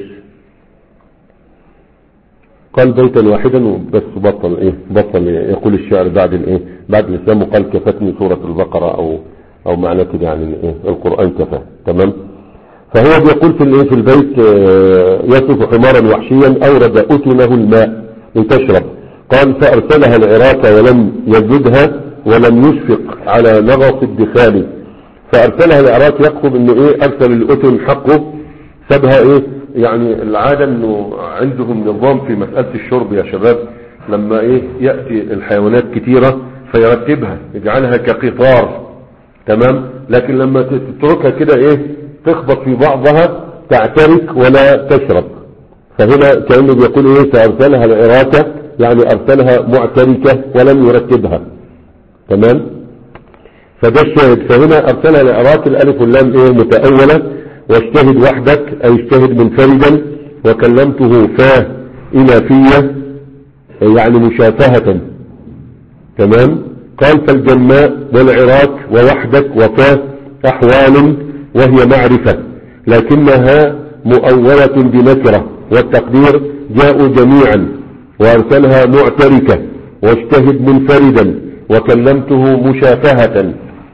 قال بيتا واحدا بس بطل ايه بطل يقول الشعر بعد الايه بعد الاسلام، وقال كفتني سورة البقرة او او معنى كده يعني ايه القرآن كفى. تمام. فهو بيقول في الايه في البيت يصف حمارا وحشيا اورد اتنه الماء لتشرب، قال فارسلها العراق ولم يزدها ولم يشفق على نغص الدخان. فارسلها العراق يقصد انه ايه ارسل الاتن حقه سابها ايه، يعني العادة انه عندهم نظام في مسألة الشرب يا شباب، لما ايه يأتي الحيوانات كتيرة فيرتبها يجعلها كقطار. تمام. لكن لما تتركها كده ايه تخبط في بعضها تعترك ولا تشرب. فهنا كأنه بيقول ايه فارسلها العراق يعني ارسلها معتركة ولم يرتبها. تمام. فده الشاهد. فهنا ارسلها العراق الالف واللام ايه متأولة، واجتهد وحدك اي اجتهد منفردا، وكلمته فاه الى فيه يعني مشافهة. تمام. قال فالجماء والعراق ووحدك وفاه احوال وهي معرفة، لكنها مؤولة بنكرة، والتقدير جاءوا جميعا، وارسلها معتركة، واجتهد منفردا، وكلمته مشافهة.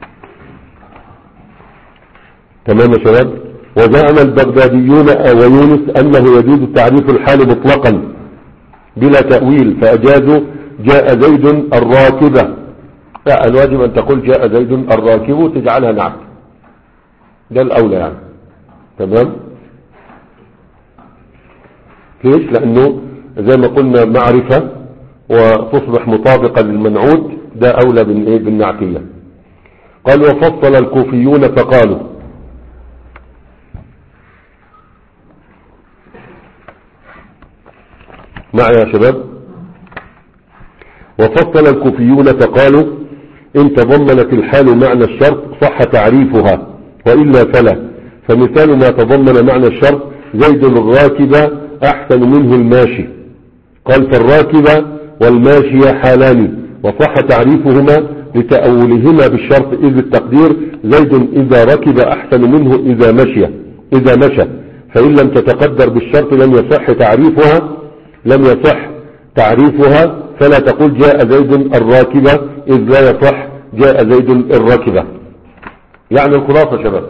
تمام يا شباب. وزعم البغداديون ويونس أنه يجوز تعريف الحال مطلقا بلا تأويل، فأجازوا جاء زيد الراكبة. لا، الواجب أن تقول جاء زيد الراكب وتجعلها نعت، ده الأولى يعني. تمام. ليش؟ لأنه زي ما قلنا معرفة وتصبح مطابقة للمنعوت، ده أولى بالنعتية. قال وفصل الكوفيون فقالوا، معي يا شباب، وفصل الكوفيون فقالوا إن تضمنت الحال معنى الشرط صح تعريفها، وإلا فلا. فمثال ما تضمن معنى الشرط زيد الراكب أحسن منه الماشي. قال فالراكب والماشي حالان، وصح تعريفهما لتأولهما بالشرط، إذ التقدير زيد إذا ركب أحسن منه إذا مشي إذا مشى. فإن لم تتقدر بالشرط لم يصح تعريفها لم يصح تعريفها فلا تقول جاء زيد الراكبة، إذ لا يصح جاء زيد الراكبة. يعني الخلاصة شباب،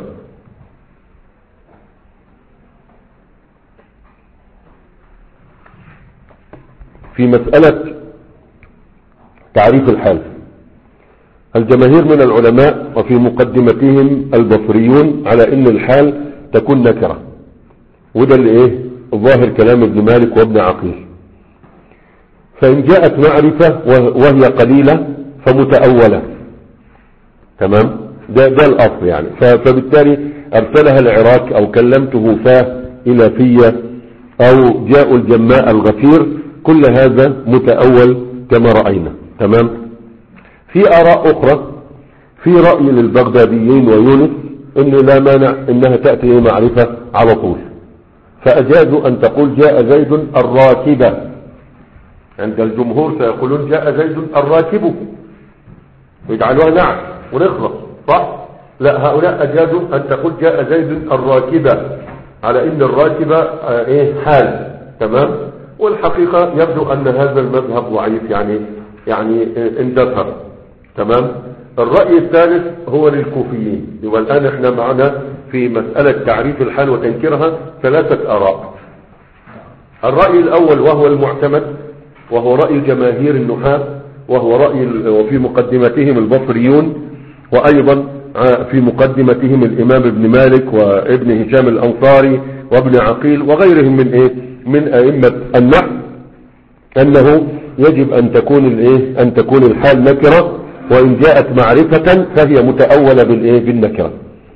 في مسألة تعريف الحال الجماهير من العلماء وفي مقدمتهم البصريون على ان الحال تكون نكرة، وده اللي ايه ظاهر كلام ابن مالك وابن عقيل. فان جاءت معرفة وهي قليلة فمتأولة. تمام. ده, ده الاصل يعني. فبالتالي ارسلها العراق او كلمته فاه الى فيه او جاء الجماء الغفير، كل هذا متأول كما رأينا. تمام. في آراء أخرى، في رأي للبغداديين ويونس إن لا مانع إنها تأتي معرفة على طول، فأجازوا أن تقول جاء زيد الراكبة. عند الجمهور سيقولون جاء زيد الراكب ويجعلوها نعم ونخلص، صح؟ لا، هؤلاء أجازوا أن تقول جاء زيد الراكبة على إن الراكبة آه إيه حال. تمام. والحقيقة يبدو أن هذا المذهب ضعيف يعني يعني اندثر. تمام. الرأي الثالث هو للكوفيين، والآن احنا معنا في مسألة تعريف الحال وتنكيرها ثلاثة آراء. الرأي الأول وهو المعتمد، وهو رأي جماهير النحاة، وهو رأي وفي مقدمتهم البصريون، وأيضا في مقدمتهم الإمام ابن مالك وابن هشام الأنصاري وابن عقيل وغيرهم من إيه من أئمة النحو، أنه يجب أن تكون الإيه أن تكون الحال نكرة، وإن جاءت معرفة فهي متأولة بالإيه بالنكرة.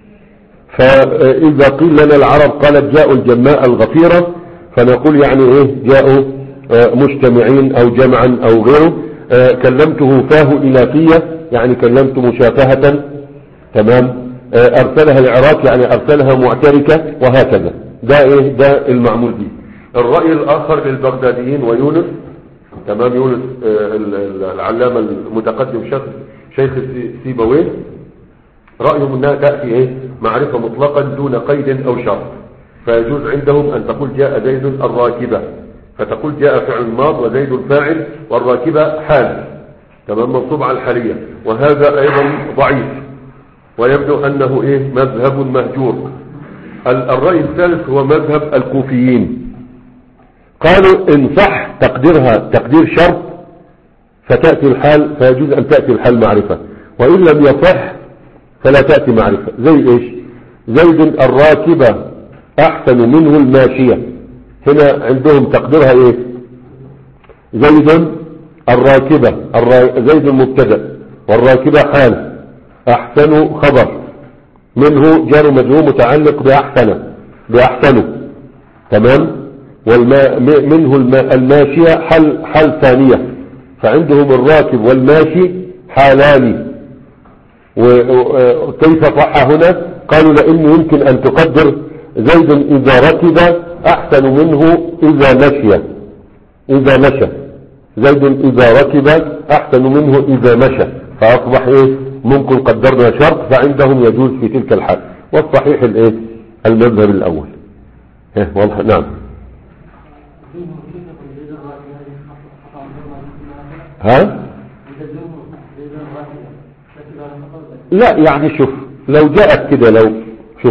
فإذا قيل لنا العرب قالت جاءوا الجماء الغفيرة، فنقول يعني إيه جاءوا مجتمعين أو جمعا أو غيره. كلمته فاه إلافية يعني كلمت مشافهة، تمام. أرسلها العراق يعني أرسلها معتركة، وهكذا. ده إيه ده المعمول به. الرأي الآخر للبغداديين ويونس، تمام، يونس العلامة المتقدم شيخ شيخ سيبويه، رأيهم أنها تأتي إيه معرفة مطلقا دون قيد أو شرط. فيجوز عندهم أن تقول جاء زيد الراكبة، فتقول جاء فعل ماض وزيد فاعل والراكبة حال، تمام، منصوب على الحالية. وهذا أيضا ضعيف، ويبدو أنه إيه مذهب مهجور. الرأي الثالث هو مذهب الكوفيين، قالوا إن صح تقديرها تقدير شرط فتأتي الحال، فيجوز أن تأتي الحال معرفة، وإن لم يصح فلا تأتي معرفة. زي إيش؟ زيد الراكبة أحسن منه الماشية، هنا عندهم تقديرها إيه؟ زيد الراكبة، زيد المبتدأ والراكبة حال، أحسن خبر، منه جار مجرور متعلق بأحسن بأحسنه، تمام. والما منه الماشية حال حال ثانية، فعندهم الراكب والماشي حالان. وكيف صح هنا؟ قالوا لأنه يمكن أن تقدر زيد إذا ركب أحسن منه إذا مشي، إذا مشى زيد إذا ركب أحسن منه إذا مشى، فأصبح إيه ممكن قدرنا شرط، فعندهم يجوز في تلك الحال. والصحيح الإيه المذهب الأول. واضح؟ نعم. ها؟ لا يعني شوف، لو جاءت كده، لو شوف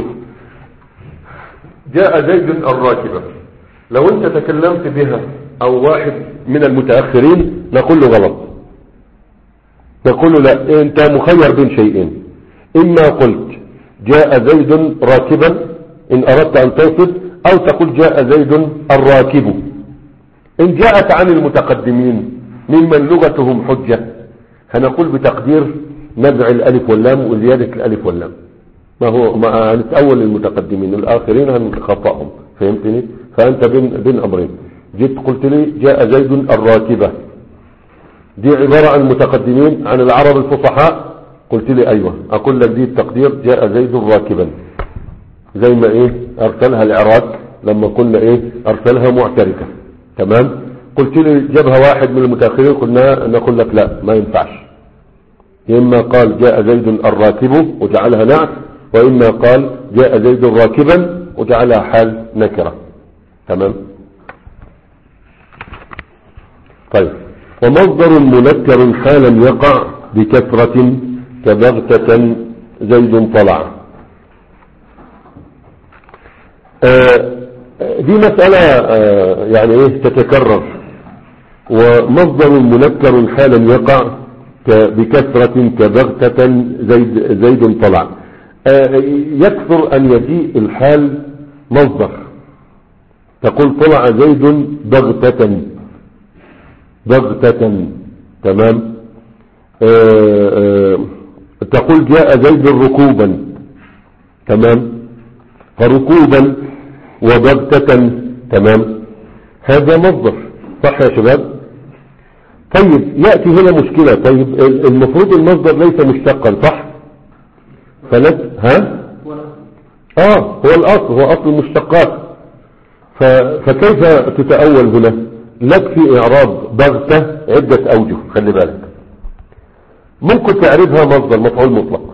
جاء زيد الراكبة، لو انت تكلمت بها او واحد من المتأخرين نقول له غلط، نقول له لا، انت مخير بين شيئين، اما قلت جاء زيد راكبا ان اردت ان توصف، او تقول جاء زيد الراكب. ان جاءت عن المتقدمين ممن لغتهم حجة هنقول بتقدير نزع الالف واللام وزيادة الالف واللام، ما هو ما هنتأول المتقدمين، الآخرين هنخطأهم، فهمتني؟ فأنت بين بين أمرين. جيت قلت لي جاء زيد الراكبة، دي عبارة عن المتقدمين عن العرب الفصحاء، قلت لي أيوة، أقول لك دي التقدير جاء زيد راكبا، زي ما إيه أرسلها العراق لما قلنا إيه أرسلها معتركة، تمام. قلت لي جابها واحد من المتأخرين، قلنا نقول لك لا ما ينفعش، إما قال جاء زيد الراكب وجعلها نعت، وإما قال جاء زيد راكبا وجعلها حال نكرة، تمام. طيب، ومصدر منكر حالا يقع بكثرة كبغتة زيد طلع. آه دي مسألة آه يعني ايه تتكرر. ومصدر منكر حالا يقع بكثرة كبغتة زيد زيد طلع. آه يكثر أن يجيء الحال مصدر، تقول طلع زيد بغتة بغتة، تمام. آه آه تقول جاء زيد ركوبا، تمام، فركوبا وبغتة، تمام، هذا مصدر، صح يا شباب؟ طيب يأتي هنا مشكلة، طيب المفروض المصدر ليس مشتقا، صح؟ فلت ها اه هو الاصل، هو اصل المشتقات، فكيف تتأول هنا؟ لك في اعراب بغتة عدة اوجه، خلي بالك. ممكن تعرفها مصدر مفعول مطلق،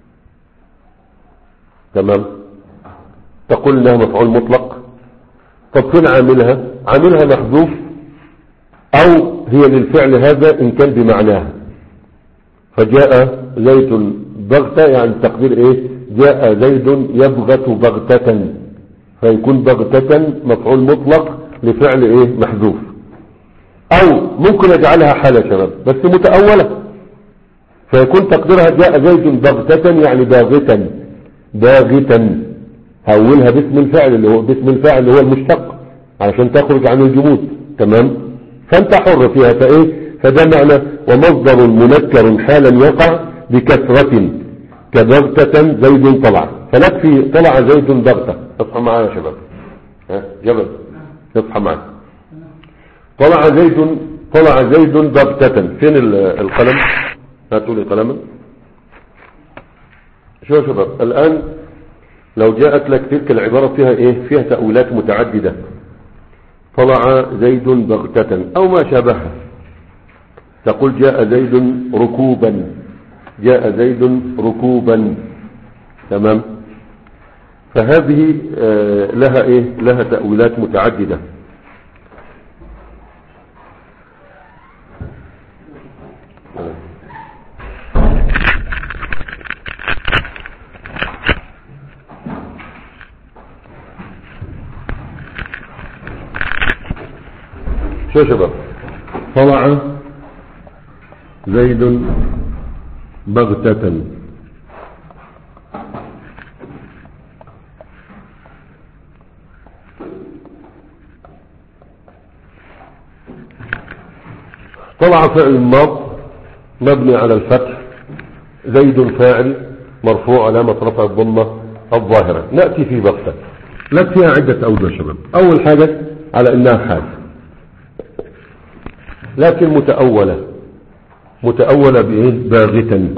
تمام، تقول انها مفعول مطلق. طب فين عاملها؟ عاملها محذوف، او هي للفعل هذا ان كان بمعناها، فجاء زيد بغتة يعني تقدير ايه؟ جاء زيد يبغت بغتة، فيكون بغتة مفعول مطلق لفعل ايه محذوف. او ممكن اجعلها حالة شباب بس متأولة، فيكون تقديرها جاء زيد بغتة يعني باغتا باغتا، هولها باسم الفعل اللي هو باسم الفاعل اللي هو المشتق علشان تخرج عن الجمود، تمام. فانت حر فيها. فايه فده معنى ومصدر منكر حالا يقع بكثرة كبغتة زيد طلع. فنكفي طلع زيد بغتة. اصحى معايا يا شباب، ها جبل اصحى معايا. طلع زيد طلع زيد بغتة. فين القلم؟ هاتوا لي قلما. شو يا شباب الان لو جاءت لك تلك العبارة فيها ايه فيها تأويلات متعددة. طلع زيد بغتة او ما شابهها. تقول جاء زيد ركوبا، جاء زيد ركوبا، تمام. فهذه آه لها ايه لها تأويلات متعددة. شو شباب طلع زيد بغتة. طلع فعل ماض مبني على الفتح، زيد فاعل مرفوع علامة رفع الضمة الظاهرة. نأتي في بغتة لك فيها عدة أوجه شباب. أول حاجة على إنها حال، لكن متأولة متأولة بإيه باغتا،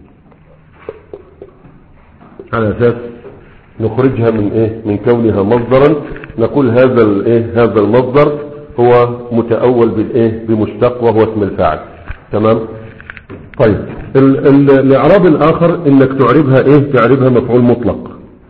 على أساس نخرجها من إيه من كونها مصدرا. نقول هذا الإيه هذا المصدر هو متأول بالإيه بمشتق وهو اسم الفاعل، تمام. طيب الإعراب الآخر إنك تعربها إيه تعربها مفعول مطلق،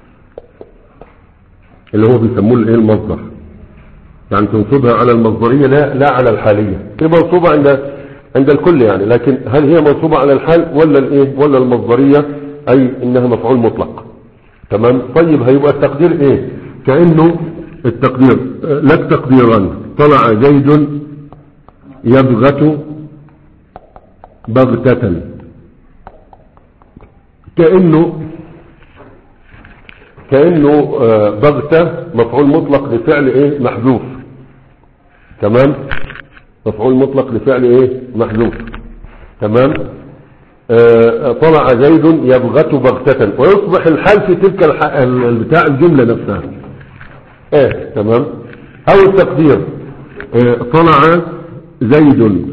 اللي هو بيسموه الإيه المصدر، يعني تنصبها على المصدرية لا لا على الحالية. هي منصوبة عند عند الكل يعني، لكن هل هي منصوبة على الحال ولا الايه ولا المصدرية، اي انها مفعول مطلق، تمام. طيب هيبقى التقدير ايه؟ كأنه التقدير لك تقديران. طلع زيد يبغت بغتة، كأنه كأنه بغتة مفعول مطلق لفعل ايه محذوف، تمام. مفعول مطلق لفعل ايه محذوف، تمام. آه طلع زيد يبغت بغتة، ويصبح الحال في تلك البتاع الجملة نفسها ايه، تمام. او التقدير آه طلع زيد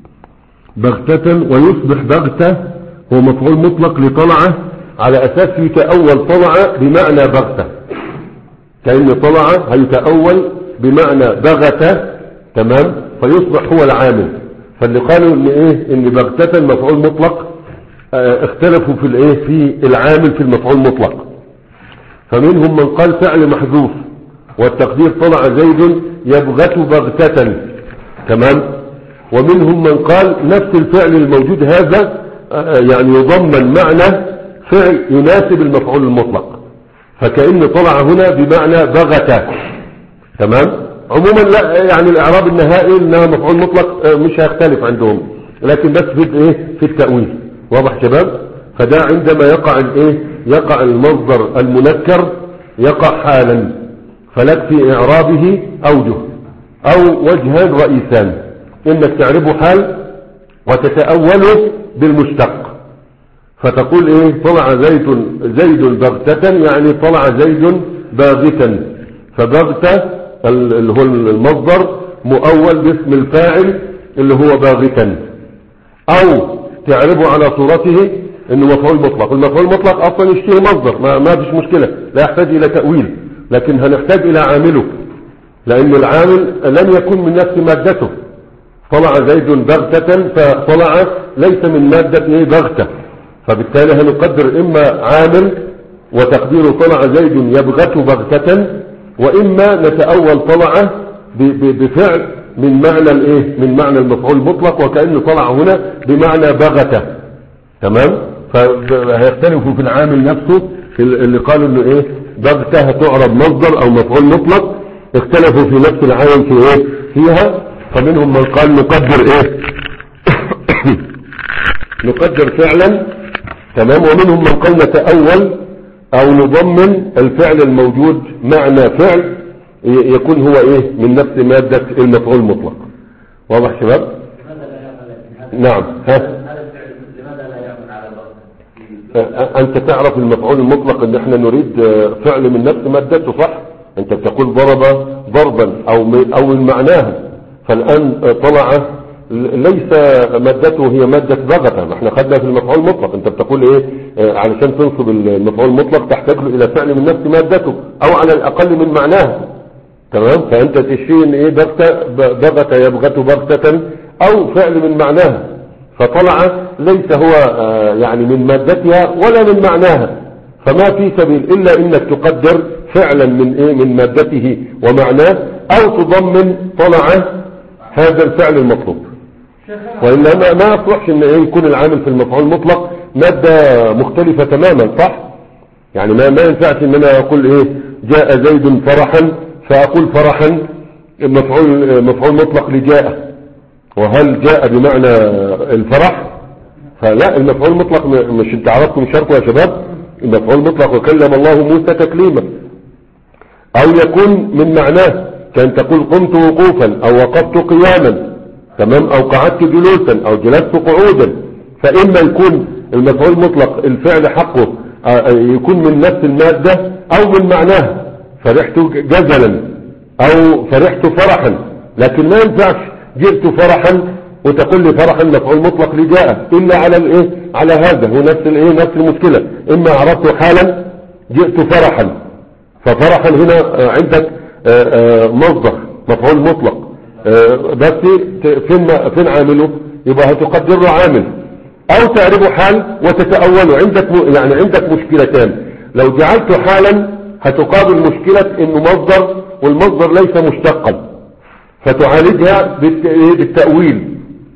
بغتة، ويصبح بغتة هو مفعول مطلق لطلعة، على اساس يتأول طلع بمعنى بغتة، كأن طلع هيتأول بمعنى بغتة، تمام. فيصبح هو العامل. فاللي قالوا ان ايه ان بغتة مفعول مطلق اه اختلفوا في الايه في العامل في المفعول مطلق. فمنهم من قال فعل محذوف والتقدير طلع زيد يبغت بغتة، تمام. ومنهم من قال نفس الفعل الموجود هذا اه يعني يضمن معنى فعل يناسب المفعول المطلق، فكأن طلع هنا بمعنى بغتة، تمام. عموما لا يعني الاعراب النهائي انها مفعول مطلق مش هيختلف عندهم، لكن بس في الايه في التأويل. واضح شباب؟ فده عندما يقع الايه يقع المصدر المنكر يقع حالا، فلك في اعرابه اوجه او وجهان رئيسان، انك تعربه حال وتتأوله بالمشتق. فتقول ايه طلع زيد زيد بغتة، يعني طلع زيد باغتا، فبغتة اللي هو المصدر مؤول باسم الفاعل اللي هو باغتا. او تعربه على صورته انه مفعول مطلق. المفعول مطلق اصلا يشتري مصدر، ما, ما فيش مشكلة، لا يحتاج الى تأويل، لكن هنحتاج الى عامله، لان العامل لم يكن من نفس مادته. طلع زيد بغتة، فطلع ليس من مادة ايه بغتة، فبالتالي هنقدر اما عامل وتقديره طلع زيد يبغت بغتة، واما نتأول طلع بفعل من معنى الايه من معنى المفعول المطلق، وكأنه طلع هنا بمعنى بغتة، تمام. فهيختلفوا في العامل نفسه، اللي قالوا انه ايه بغتة هتعرب مصدر او مفعول مطلق، اختلفوا في نفس العامل في ايه فيها. فمنهم من قال نقدر ايه نقدر فعلا، تمام. ومنهم من قال نتأول او نضمن الفعل الموجود معنى فعل يكون هو ايه من نفس مادة المفعول المطلق. واضح شباب؟ نعم. ها لماذا لا يعمل على ضغط؟ انت تعرف المفعول المطلق ان احنا نريد فعل من نفس مادته، صح؟ انت بتقول ضرب ضربا او من او من معناها، فالان طلع ليس مادته هي مادة ضغطة، احنا خدنا في المفعول المطلق. انت بتقول ايه؟ اه علشان تنصب المفعول المطلق تحتاج له الى فعل من نفس مادته او على الاقل من معناها. تمام؟ فانت تشير ان ايه بغتة بغتة يبغت بغتة او فعل من معناها، فطلع ليس هو اه يعني من مادتها ولا من معناها، فما في سبيل الا انك تقدر فعلا من ايه من مادته ومعناه، او تضمن طلع هذا الفعل المطلوب. وإلا ما ما أصلحش ان ايه يكون العامل في المفعول المطلق مادة مختلفة تماما، صح؟ يعني ما ما ينفعش ان انا اقول ايه جاء زيد فرحا فاقول فرحا مفعول مفعول مطلق لجاء، وهل جاء بمعنى الفرح؟ فلا، المفعول المطلق مش انت عرفتم شرطه يا شباب؟ المفعول المطلق وكلم الله موسى تكليما، او يكون من معناه كان تقول قمت وقوفا او وقفت قياما، تمام، او قعدت جلوسا او جلست قعودا. فاما يكون المفعول المطلق الفعل حقه يكون من نفس المادة او من معناها، فرحت جزلا او فرحت فرحا، لكن ما ينفعش جئت فرحا وتقول لي فرحا مفعول مطلق لجاء الا على الايه على هذا هو نفس الايه نفس المشكلة. اما عرفت حالا جئت فرحا، ففرحا هنا عندك مصدر مفعول مطلق، بس فين فين عامله؟ يبقى هتقدر له عامل او تعرفه حال وتتأوله. عندك يعني عندك مشكلتان، لو جعلته حالا هتقابل مشكلة انه مصدر والمصدر ليس مشتقا، فتعالجها بالتأويل،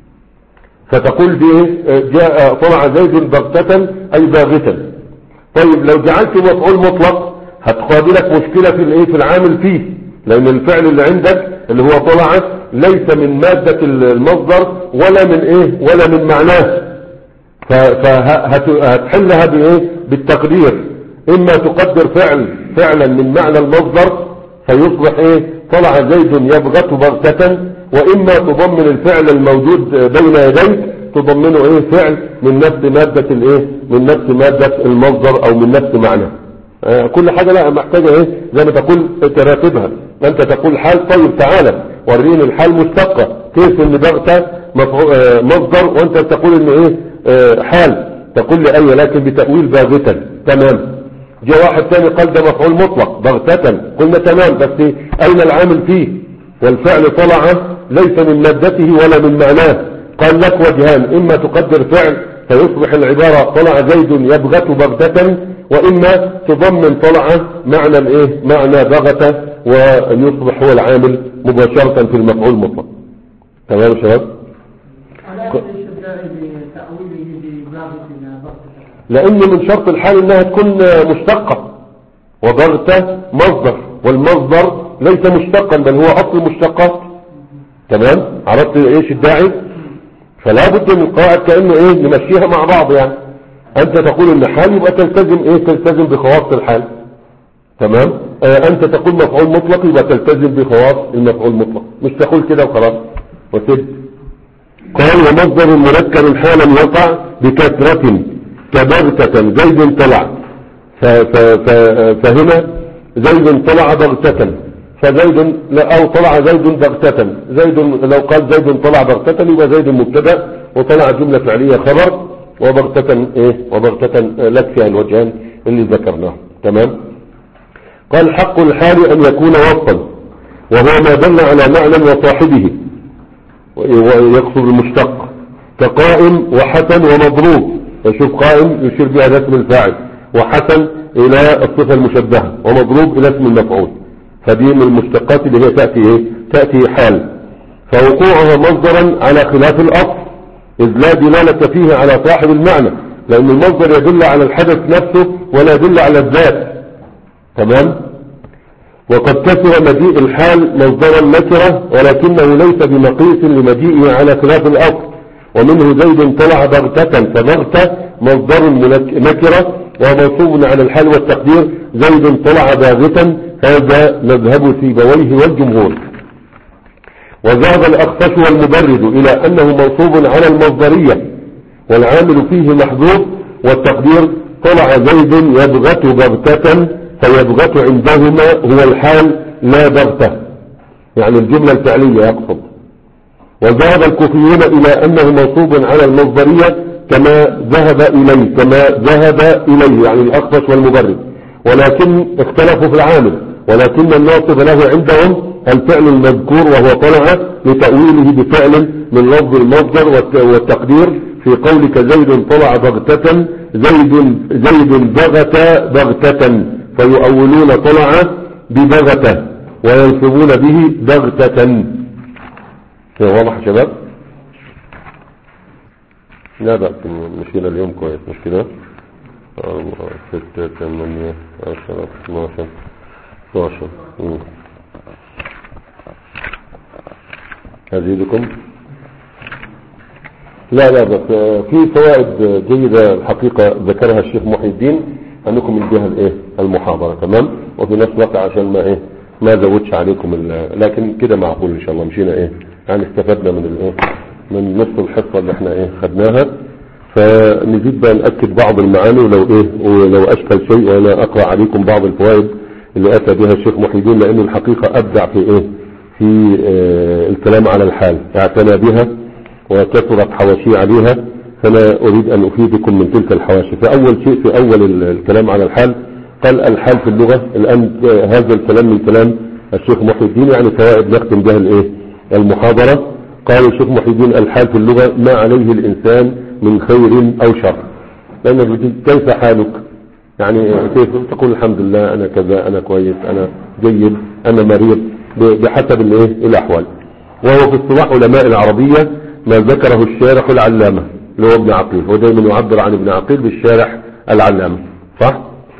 فتقول دي جاء طلع زيد بغتة اي باغتا. طيب لو جعلت مفعول مطلق هتقابلك مشكلة في الايه في العامل فيه، لان الفعل اللي عندك اللي هو طلع ليس من مادة المصدر ولا من ايه ولا من معناه، فهتحلها بايه بالتقدير. اما تقدر فعل فعلا من معنى المصدر فيصبح ايه طلع زيد يبغت بغتة، واما تضمن الفعل الموجود بين يديك تضمنه ايه فعل من نفس مادة الايه من نفس مادة المصدر او من نفس معنى. آه كل حاجة لا محتاجة ايه زي ما تقول تراتبها. انت تقول حال، طيب تعالى وريني الحال مشتقة، كيف ان بغتة آه مصدر وانت تقول ان ايه آه حال، تقول لي اي لكن بتأويل باغتا. تمام. جاء واحد ثاني قال ده مفعول مطلق بغتة، قلنا تمام، بس اين العامل فيه؟ والفعل طلع ليس من مادته ولا من معناه. قال لك وجهان، اما تقدر فعل فيصبح العبارة طلع زيد يبغت بغتة، واما تضمن طلع معنى الايه معنى بغتة ويصبح هو العامل مباشرة في المفعول المطلق. تمام يا شباب؟ لان من شرط الحال انها تكون مشتقة، وبغتة مصدر، والمصدر ليس مشتقا بل هو اصل المشتقات. تمام؟ عرفت ايش الداعي؟ فلا بد من القواعد كأنه ايه نمشيها مع بعض. يعني انت تقول ان حال يبقى تلتزم ايه تلتزم بخواص الحال. تمام؟ آه انت تقول مفعول مطلق يبقى تلتزم بخواص المفعول المطلق، مش تقول كده وخلاص وسد. قال ومصدر مركب حالا يقع بكثرة كبغتة زيد طلع، فهنا زيد طلع بغتة، فزيد او طلع زيد بغتة. زيد لو قال زيد طلع بغتة يبقى زيد مبتدا وطلع جملة فعلية خبر، وبغتة ايه وبغتة لك فيها الوجهان اللي ذكرناه. تمام. قال حق الحال ان يكون وصفا، وهو ما دل على معنى وصاحبه ويقصد المشتق، كقائم وحسن ومضروب. يشوف قائم يشير بها الى اسم الفاعل، وحسن الى الصفة المشبهة، ومضروب الى اسم المفعول. فدي من المشتقات اللي هي تأتي ايه تأتي حال، فوقوعها مصدرا على خلاف الاصل، اذ لا دلالة فيه على صاحب المعنى، لان المصدر يدل على الحدث نفسه ولا يدل على الذات. تمام. وقد كثر مجيء الحال مصدرا نكرة، ولكنه ليس بمقيس لمجيئه على خلاف الاصل. ومنه زيد طلع بغتة، فبغتة مصدر نكرة وموصوب على الحال والتقدير زيد طلع باغتا، هذا مذهب سيبويه والجمهور. وذهب الأخفش والمبرد إلى أنه منصوب على المصدرية والعامل فيه محذوف، والتقدير طلع زيد يبغت بغتة، فيبغت عندهما هو الحال لا بغتة، يعني الجملة الفعلية يقصد. وذهب الكوفيون إلى أنه منصوب على المصدرية كما ذهب إليه كما ذهب إليه يعني الأخفش والمبرد، ولكن اختلفوا في العامل، ولكن الناصب له عندهم الفعل المذكور وهو طلع لتأويله بفعل من لفظ المصدر، والتقدير في قولك زيد طلع بغتة زيد زيد بغت بغتة، فيؤولون طلع ببغتة وينصبون به بغتة. واضح يا شباب؟ لا بأس، مشينا اليوم كويس، مش كده؟ ستة ثمانية عشرة اثناشر اثناشر أزيدكم؟ لا لا بس في فوائد جيدة الحقيقة ذكرها الشيخ محي الدين أنكم من جهة الايه المحاضرة، تمام؟ وفي نفس الوقت عشان ما ايه ما زودش عليكم، لكن كده معقول ان شاء الله، مشينا ايه يعني استفدنا من الايه من نصف الحصة اللي احنا ايه خدناها. فنزيد بقى نأكد بعض المعاني ولو ايه ولو اشكل شيء، وانا اقرأ عليكم بعض الفوائد اللي اتى بها الشيخ محي الدين، لانه الحقيقة ابدع في ايه في اه الكلام على الحال، اعتنى بها وكثرت حواشي عليها، فانا اريد ان افيدكم من تلك الحواشي. فاول شيء في اول الكلام على الحال قال الحال في اللغة، الان هذا الكلام من كلام الشيخ محي الدين، يعني فوائد نختم بها الايه المحاضرة. قال الشيخ محي الدين الحال في اللغة ما عليه الانسان من خير او شر، لانك كيف حالك، يعني كيف تقول الحمد لله انا كذا انا كويس انا جيد انا مريض بحسب الايه الاحوال. وهو في اصطلاح علماء العربية ما ذكره الشارح العلامة اللي هو ابن عقيل، هو دايما يعبر عن ابن عقيل بالشارح العلامة، صح؟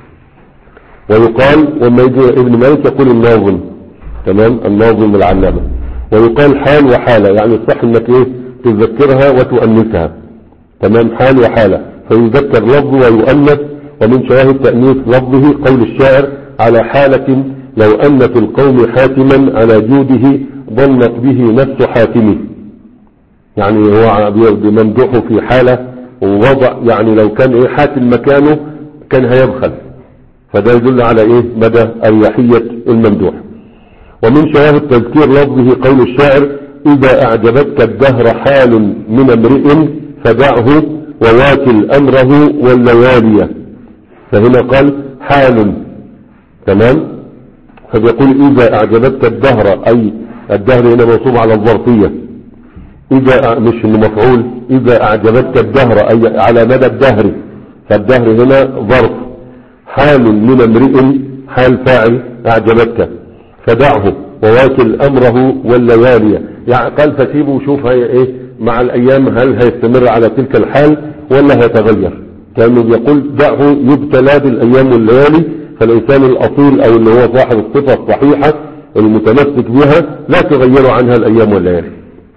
ويقال وما يجي ابن مالك يقول الناظم، تمام، الناظم العلامة. ويقال حال وحالة، يعني صح انك ايه تذكرها وتؤنثها، تمام، حال وحالة، فيذكر لفظه ويؤنث. ومن شواهد تأنيث لفظه قول الشاعر على حالة لو أن في القوم حاتما على جوده ضنت به نفس حاتمه، يعني هو بممدوحه في حالة ووضع، يعني لو كان ايه حاتم مكانه كان هيبخل، فده يدل على ايه مدى اريحية الممدوح. ومن شواهد تذكير لفظه قول الشاعر اذا اعجبتك الدهر حال من امرئ فدعه وواكل امره والليالي، فهنا قال حال، تمام، فبيقول اذا اعجبتك الدهر، اي الدهر هنا منصوب على الظرفية، اذا مش انه مفعول، اذا اعجبتك الدهر اي على مدى الدهر، فالدهر هنا ظرف، حال من امرئ حال فاعل اعجبتك، فدعه وواكل امره والليالي، يعني قال فسيبه وشوف هي ايه مع الايام هل هيستمر على تلك الحال ولا هيتغير، كانه بيقول دعه يبتلى بالايام والليالي. فالانسان الاصيل او اللي هو صاحب الصفة الصحيحة المتمسك بها لا تغير عنها الايام والليالي،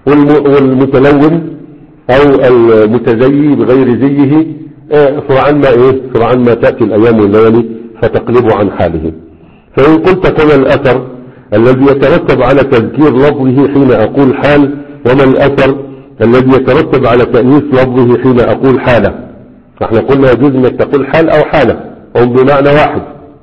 والمتلون او المتزيي بغير زيه سرعان ما ايه سرعان ما تأتي الايام والليالي فتقلب عن حاله. فإن قلت كما الأثر الذي يترتب على تذكير لفظه حين أقول حال، وما الأثر الذي يترتب على تأنيث لفظه حين أقول حالة؟ نحن قلنا يجوز أنك تقول حال أو حالة أو بمعنى واحد.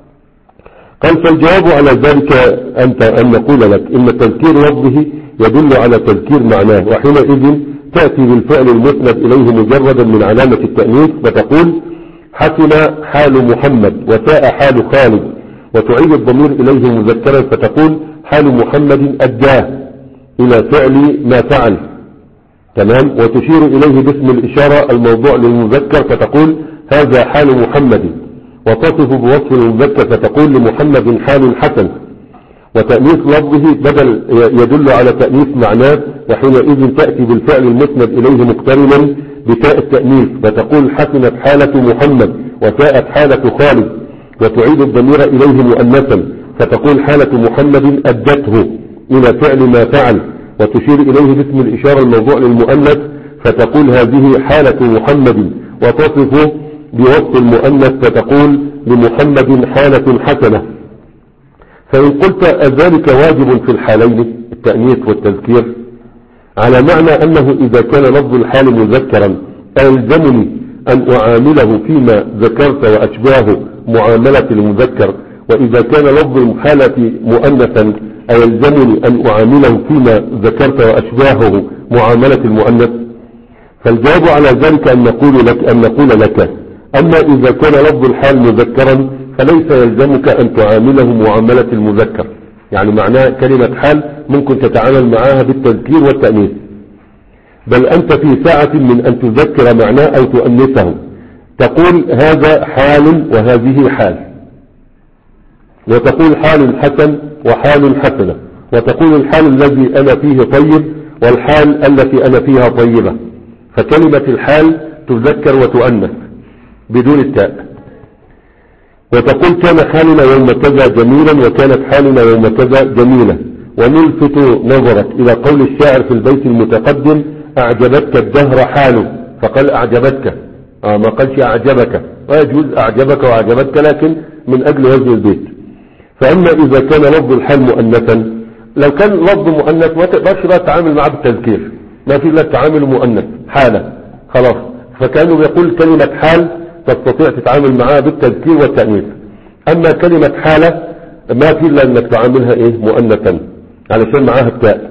قال فالجواب على ذلك أنت أن نقول لك إن تذكير لفظه يدل على تذكير معناه، وحينئذ تأتي بالفعل المسند إليه مجردا من علامة التأنيث فتقول حسن حال محمد وساء حال خالد، وتعيد الضمير إليه مذكرا فتقول حال محمد أداه إلى فعل ما فعل، تمام، وتشير إليه باسم الإشارة الموضوع للمذكر فتقول هذا حال محمد، وتصف بوصف المذكر فتقول لمحمد حال حسن. وتأنيث لفظه بدل يدل على تأنيث معناه، وحينئذ تأتي بالفعل المسند إليه مقترنا بتاء التأنيث فتقول حسنت حالة محمد وساءت حالة خالد، وتعيد الضمير إليه مؤنثا فتقول حالة محمد أدته إلى فعل ما فعل، وتشير إليه باسم الإشارة الموضوع للمؤنث فتقول هذه حالة محمد، وتصف بوصف المؤنث فتقول لمحمد حالة حسنة. فإن قلت ذلك واجب في الحالين، التأنيث والتذكير على معنى أنه إذا كان لفظ الحال مذكرا ألزمني أن أعامله فيما ذكرت وأشباهه معاملة المذكر، وإذا كان لفظ الحالة مؤنثا أيلزمني أن أعامله فيما ذكرت وأشباهه معاملة المؤنث. فالجواب على ذلك أن نقول لك, أن نقول لك أما إذا كان لفظ الحال مذكرا فليس يلزمك أن تعامله معاملة المذكر، يعني معناه كلمة حال ممكن تتعامل معها بالتذكير والتأنيث، بل أنت في ساعة من أن تذكر معناه أو تؤنثه تقول هذا حال وهذه حال، وتقول حال حسن وحال حسنة، وتقول الحال الذي أنا فيه طيب والحال التي أنا فيها طيبة، فكلمة الحال تذكر وتؤنث بدون التاء. وتقول كان حالنا يوم كذا جميلا وكانت حالنا يوم كذا جميلة. ونلفت نظرك إلى قول الشاعر في البيت المتقدم أعجبتك الدهر حاله، فقال أعجبتك، آه ما قالش أعجبك، ويجوز أعجبك وأعجبتك لكن من أجل وزن البيت. فأما إذا كان لفظ الحال مؤنثا، لو كان لفظ مؤنث ما تقدرش بقى تتعامل معه بالتذكير، ما في إلا التعامل مؤنث حالة خلاص، فكانوا يقول كلمة حال تستطيع تتعامل معها بالتذكير والتأنيث. أما كلمة حالة ما في إلا أنك تعاملها إيه مؤنثا علشان معها التاء.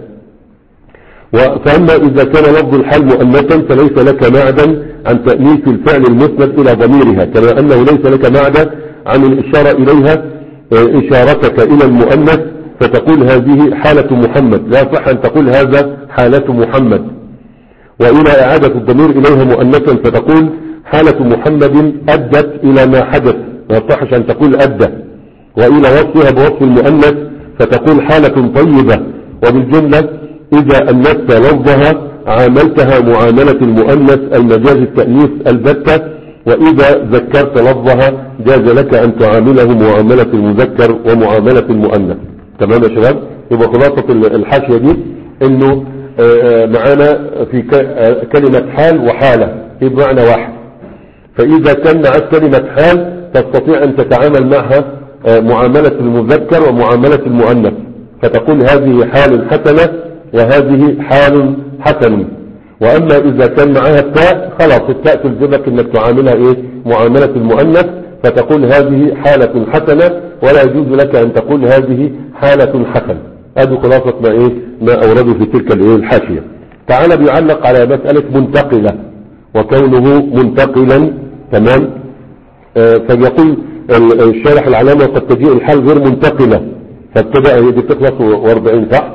فأما إذا كان لفظ الحال مؤنثا فليس لك معدا عن تأنيث الفعل المسند إلى ضميرها، كما أنه ليس لك معدا عن الإشارة إليها إشارتك إلى المؤنث فتقول هذه حالة محمد، لا صح أن تقول هذا حالة محمد. وإلى إعادة الضمير إليها مؤنثا فتقول حالة محمد أدت إلى ما حدث، ما صحش أن تقول أدى. وإلى وصفها بوصف المؤنث فتقول حالة طيبة. وبالجملة إذا أنثت لفظها عاملتها معاملة المؤنث المجاز التأنيث البتة، وإذا ذكرت لفظها جاز لك أن تعامله معاملة المذكر ومعاملة المؤنث. تمام يا شباب؟ يبقى خلاصة الحاشية دي إنه معانا في كلمة حال وحالة في معنى واحد، فإذا كان معك كلمة حال تستطيع أن تتعامل معها معاملة المذكر ومعاملة المؤنث، فتقول هذه حال حسنة وهذه حال حسن. وأما إذا كان معها التاء خلاص التاء تلزمك أنك تعاملها إيه معاملة المؤنث، فتقول هذه حالة حسنة ولا يجوز لك أن تقول هذه حالة حسن. هذه خلاصة ما إيه ما أورده في تلك الإيه الحاشية. تعالى بيعلق على مسألة منتقلة وكونه منتقلا. تمام. آه فيقول الشارح العلامة قد تجيء الحال غير منتقلة، فابتدأ هي دي تخلص واربعين صح؟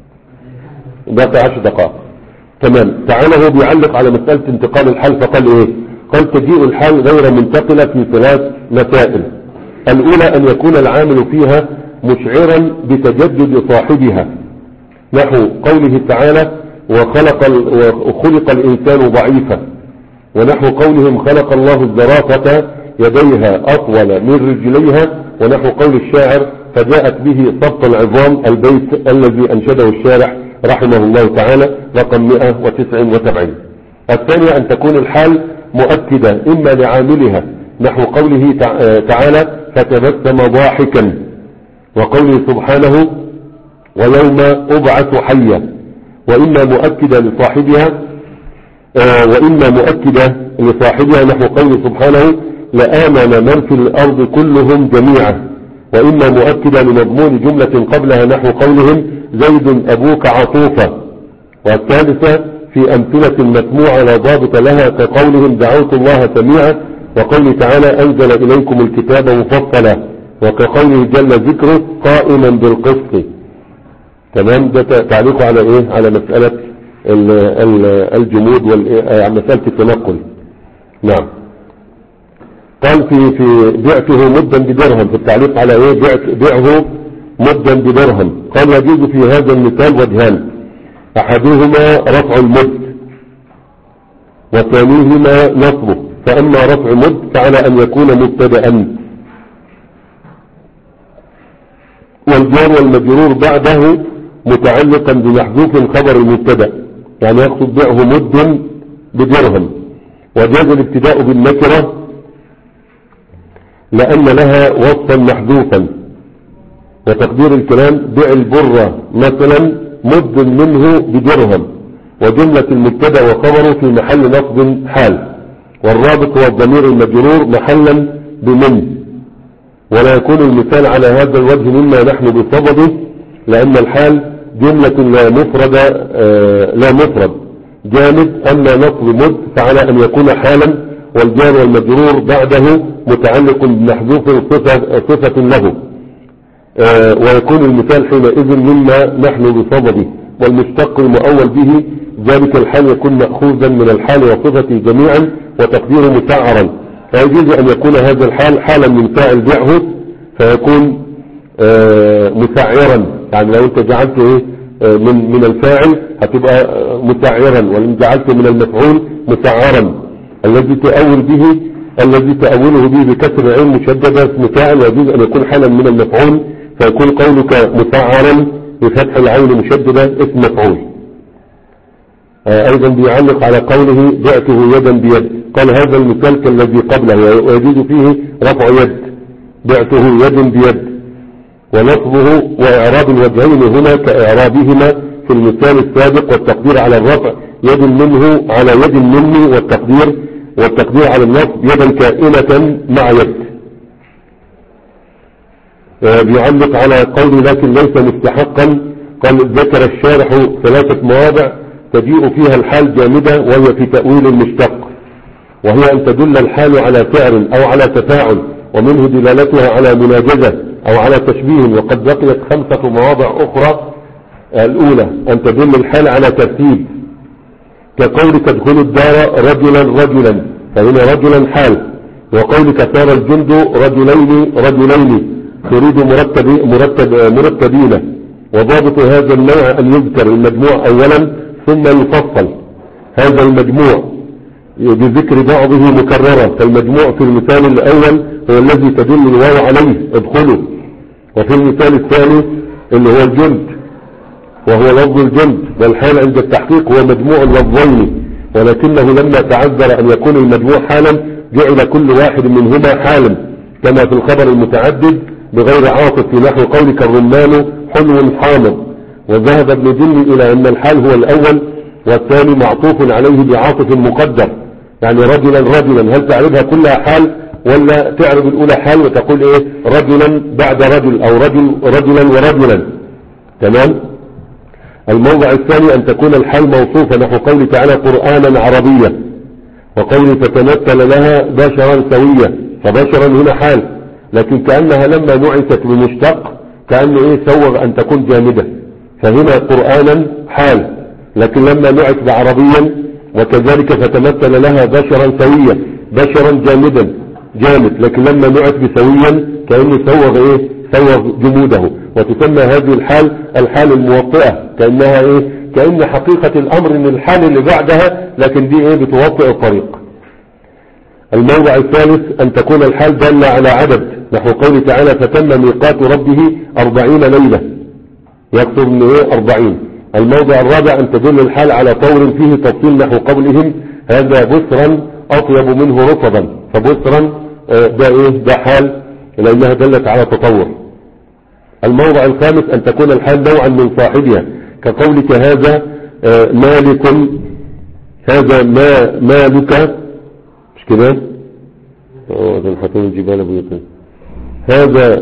باقي عشر دقائق. تمام. تعالى هو بيعلق على مسألة انتقال الحال فقال ايه؟ قال تجيء الحال غير منتقلة في ثلاث مسائل. الأولى أن يكون العامل فيها مشعرا بتجدد صاحبها، نحو قوله تعالى وخلق وخلق الإنسان ضعيفا، ونحو قولهم خلق الله الزرافة يديها أطول من رجليها، ونحو قول الشاعر فجاءت به صبط العظام البيت الذي أنشده الشارح رحمه الله تعالى رقم مئة وتسعة وسبعين. الثانية أن تكون الحال مؤكدة إما لعاملها، نحو قوله تعالى فتبسم ضاحكا، وقوله سبحانه ويوم أبعث حيا، وإما مؤكدة لصاحبها وإما مؤكدة لصاحبها نحو قوله سبحانه لآمن من في الأرض كلهم جميعا، وإما مؤكدة لمضمون جملة قبلها نحو قولهم زيد أبوك عطوفا. والثالثة في أمثلة مسموعة لا ضابط لها كقولهم دعوت الله سميعا، وقوله تعالى أنزل إليكم الكتاب مفصلا، وكقوله جل ذكره قائما بالقسط. تمام. ده تعليق على إيه على مسألة الجمود ومسألة التنقل. نعم. قال في في بعته مدا بدرهم، في التعليق على ايه بيعه مدا بدرهم. قال يجوز في هذا المثال وجهان، احدهما رفع المد وثانيهما نصبه. فاما رفع مد فعلى ان يكون مبتدأ، والجار والمجرور بعده متعلقا بمحذوف خبر المبتدأ، يعني يقصد بيعه مد بدرهم. وجاز الابتداء بالنكرة لأن لها وصفا محذوفا، وتقدير الكلام بيع البرة مثلا مد منه بدرهم، وجملة المبتدا وخبره في محل نصب حال، والرابط هو الضمير المجرور محلا بمن. ولا يكون المثال على هذا الوجه مما نحن بصدده، لأن الحال جملة لا مفرد آه لا مفرد جامد. أما نصب مد فعلى أن يكون حالا، والجار والمجرور بعده متعلق بمحذوف صفة, صفة له، آه ويكون المثال حينئذ مما نحن بصدده. والمشتق المؤول به ذلك الحال يكون مأخوذا من الحال وصفته جميعا وتقديره مسعرا، فيجوز أن يكون هذا الحال حالا من فاعل بعه فيكون آه مسعرا. يعني لو انت جعلته ايه آه من من الفاعل هتبقى آه مسعرا، ولو جعلته من المفعول مسعرا. الذي تأول به الذي تأوله به بكسر عين مشددة اسم فاعل، ويجوز أن يكون حالا من المفعول فيكون قولك مسعرا بفتح العين مشددة اسم مفعول. آه ايضا بيعلق على قوله بعته يدا بيد، قال هذا المثال كالذي قبله، ويجوز فيه رفع يد، بعته يد بيد، ونصبه وإعراب الوجهين هنا كإعرابهما في المثال السابق، والتقدير على الرفع يد منه على يد مني، والتقدير والتقدير على النصب يدا كائنة مع يد. آه بيعلق على قول لكن ليس مستحقا، قال ذكر الشارح ثلاثة مواضع تجيء فيها الحال جامدة وهي في تأويل المشتق، وهي أن تدل الحال على فعل أو على تفاعل، ومنه دلالتها على مناجزة أو على تشبيه. وقد بقيت خمسة مواضع أخرى، الأولى أن تدل الحال على ترتيب، كقولك ادخلوا الدار رجلا رجلا، فهنا رجلا حال. وقولك صار الجند رجلين رجلين، تريد مرتب مرتب مرتبين. وضابط هذا النوع أن يذكر المجموع أولا ثم يفصل. هذا المجموع بذكر بعضه مكررا، فالمجموع في المثال الأول هو الذي تدل الواو عليه ادخلوا، وفي المثال الثاني اللي هو الجند وهو لفظ الجند، والحال عند التحقيق هو مجموع اللفظين، ولكنه لما تعذر أن يكون المجموع حالا جعل كل واحد منهما حالا، كما في الخبر المتعدد بغير عاطف في نحو قولك الرمان حلو حامض. وذهب ابن جني إلى أن الحال هو الأول والثاني معطوف عليه بعاطف مقدر، يعني رجلا رجلا، هل تعرفها كلها حال ولا تعرف الأولى حال وتقول إيه رجلا بعد رجل أو رجل رجلا ورجلا؟ تمام. الموضع الثاني أن تكون الحال موصوفة نحو قوله تعالى قرآنا عربيا، وقوله فتمثل لها بشرا سويا، فبشرا هنا حال، لكن كأنها لما نعست بمشتق كأنه إيه سوغ أن تكون جامدة، فهنا قرآنا حال، لكن لما نعت بعربيا وكذلك فتمثل لها بشرا سويا، بشرا جامدا جامد، لكن لما نعت بسويا كأنه سوغ إيه سوغ جموده. وتسمى هذه الحال الحال الموطئة، كأنها إيه كأن حقيقة الأمر إن الحال اللي بعدها لكن دي إيه بتوطئ الطريق. الموضع الثالث أن تكون الحال دالة على عدد، نحو قوله تعالى فتم ميقات ربه أربعين ليلة، يقصد من إيه أربعين. الموضع الرابع أن تدل الحال على طور فيه تفصيل، نحو قولهم هذا بسرا أطيب منه رطبا، فبسرا ده إيه ده حال لأنها دلت على تطور. الموضع الخامس أن تكون الحال نوعا من صاحبها، كقولك هذا مالك، هذا ما مالك، مش كده؟ اه ده الحطون الجبال بيقين، هذا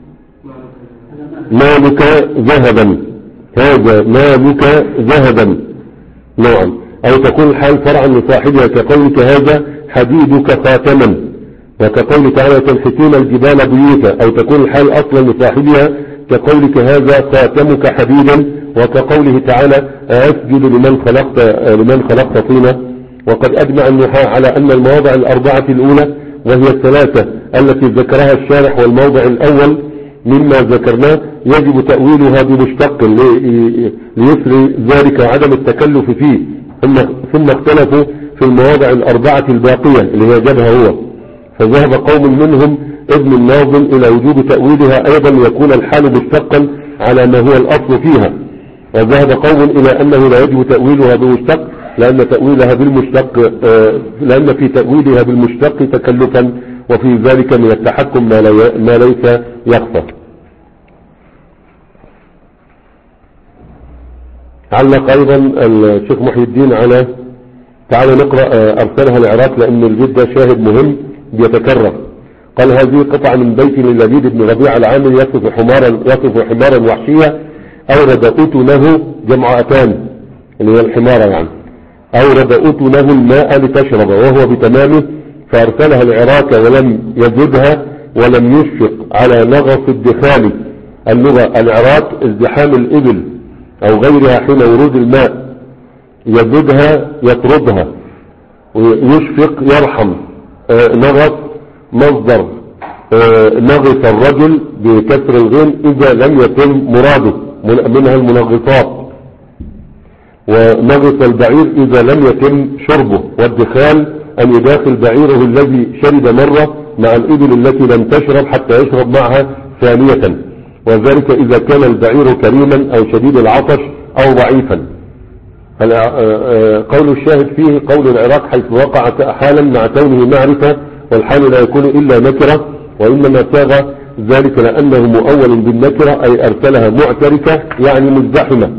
مالك ذهبا، هذا مالك ذهبا نوعا. أو تكون الحال فرعا لصاحبها، كقولك هذا حديدك خاتما، وكقول تعالى تنحتون الجبال بيوتا. أو تكون الحال أصلا لصاحبها، كقولك هذا خاتمك حديدا، وكقوله تعالى أسجد لمن خلقت لمن خلقت طينا. وقد أجمع النحاة على أن المواضع الأربعة الأولى وهي الثلاثة التي ذكرها الشارح والموضع الأول مما ذكرناه يجب تأويلها بمشتق ليسري ذلك وعدم التكلف فيه. ثم ثم اختلفوا في المواضع الأربعة الباقية اللي هي جابها هو، فذهب قوم منهم ابن الناظم إلى وجوب تأويلها أيضا يكون الحال مشتقا على ما هو الأصل فيها، وذهب قوم إلى أنه لا يجب تأويلها بمشتق لأن تأويلها بالمشتق لأن في تأويلها بالمشتق تكلفا، وفي ذلك من التحكم ما, ما ليس يخفى. علق ايضا الشيخ محي الدين على، تعالوا نقرأ ارسلها العراق لان الجدة شاهد مهم بيتكرر. قال هذه قطعة من بيت للبيد بن ربيع العامل يصف حمارا يصف حمارا وحشية اورد اتنه جمع اتان اللي هي الحمارة يعني، اورد اتنه الماء لتشرب وهو بتمامه، فارسلها العراق ولم يزدها ولم يشفق على نغص الدخال. اللغة العراق ازدحام الابل او غيرها حين ورود الماء، يزدها يطردها، ويشفق يرحم. آه نغص مصدر آه نغص الرجل بكسر الغين اذا لم يتم مراده منها المنغصات، ونغص البعير اذا لم يتم شربه. والدخال ان يداخل بعيره الذي شرب مرة مع الابل التي لم تشرب حتى يشرب معها ثانية، وذلك اذا كان البعير كريما او شديد العطش او ضعيفا. قول الشاهد فيه قول العراق حيث وقع حالا مع كونه معرفة، والحال لا يكون الا نكرة، وانما ساغ ذلك لانه مؤول بالنكرة اي ارسلها معترفة يعني مزدحمة.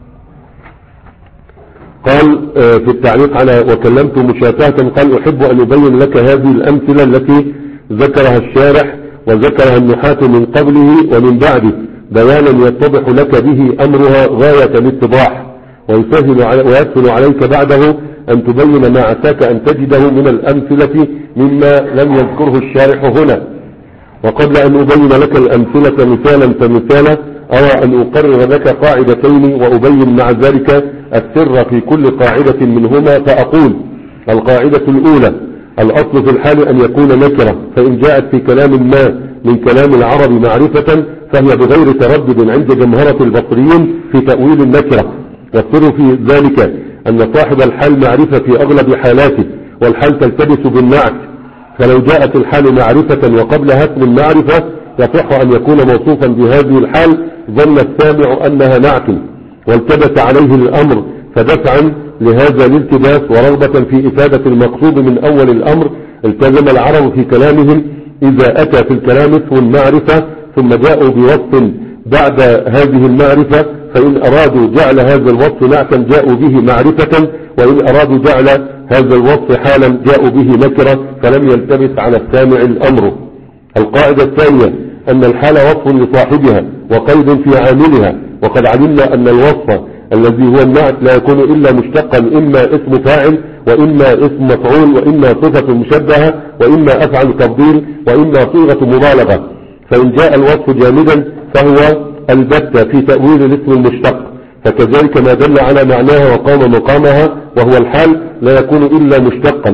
قال في التعليق على وكلمت مشافهة، قال احب ان ابين لك هذه الامثلة التي ذكرها الشارح وذكرها النحاة من قبله ومن بعده بيانا يتضح لك به امرها غاية الاتضاح، ويسهل ويسهل عليك بعده ان تبين ما عساك ان تجده من الامثلة مما لم يذكره الشارح هنا. وقبل ان ابين لك الامثلة مثالا فمثالا ارى ان اقرر لك قاعدتين وابين مع ذلك السر في كل قاعدة منهما. فاقول القاعدة الاولى الاصل في الحال ان يكون نكرة، فان جاءت في كلام ما من كلام العرب معرفة فهي بغير تردد عند جمهرة البصريين في تأويل النكرة. والسر في ذلك ان صاحب الحال معرفة في اغلب حالاته، والحال تلتبس بالنعت، فلو جاءت الحال معرفة وقبلها اسم المعرفة يصح ان يكون موصوفا بهذه الحال ظن السامع انها نعت، والتبس عليه الامر فدفعا لهذا الالتباس ورغبة في افادة المقصود من اول الامر التزم العرب في كلامهم اذا اتى في الكلام اسم المعرفة ثم جاءوا بوصف بعد هذه المعرفة، فإن أرادوا جعل هذا الوصف نعتا جاءوا به معرفة، وإن أرادوا جعل هذا الوصف حالا جاءوا به نكرة، فلم يلتبس على السامع الأمر. القاعدة الثانية أن الحال وصف لصاحبها وقيد في عاملها، وقد علمنا أن الوصف الذي هو النعت لا يكون إلا مشتقا إما اسم فاعل وإما اسم مفعول وإما صفة مشبهة وإما أفعل تفضيل وإما صيغة مبالغة. فإن جاء الوصف جامدا فهو البتة في تأويل الاسم المشتق، فكذلك ما دل على معناها وقام مقامها وهو الحال لا يكون إلا مشتقا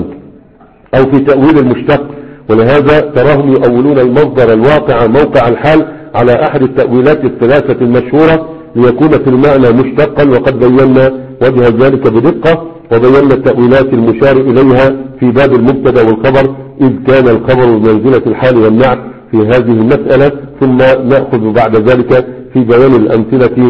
أو في تأويل المشتق. ولهذا تراهم يؤولون المصدر الواقع موقع الحال على أحد التأويلات الثلاثة المشهورة ليكون في المعنى مشتقا، وقد بينا وجه ذلك بدقة وبينا التأويلات المشار إليها في باب المبتدا والخبر، إذ كان الخبر بمنزلة الحال والنعت في هذه المسألة، ثم نأخذ بعد ذلك في بيان الأمثلة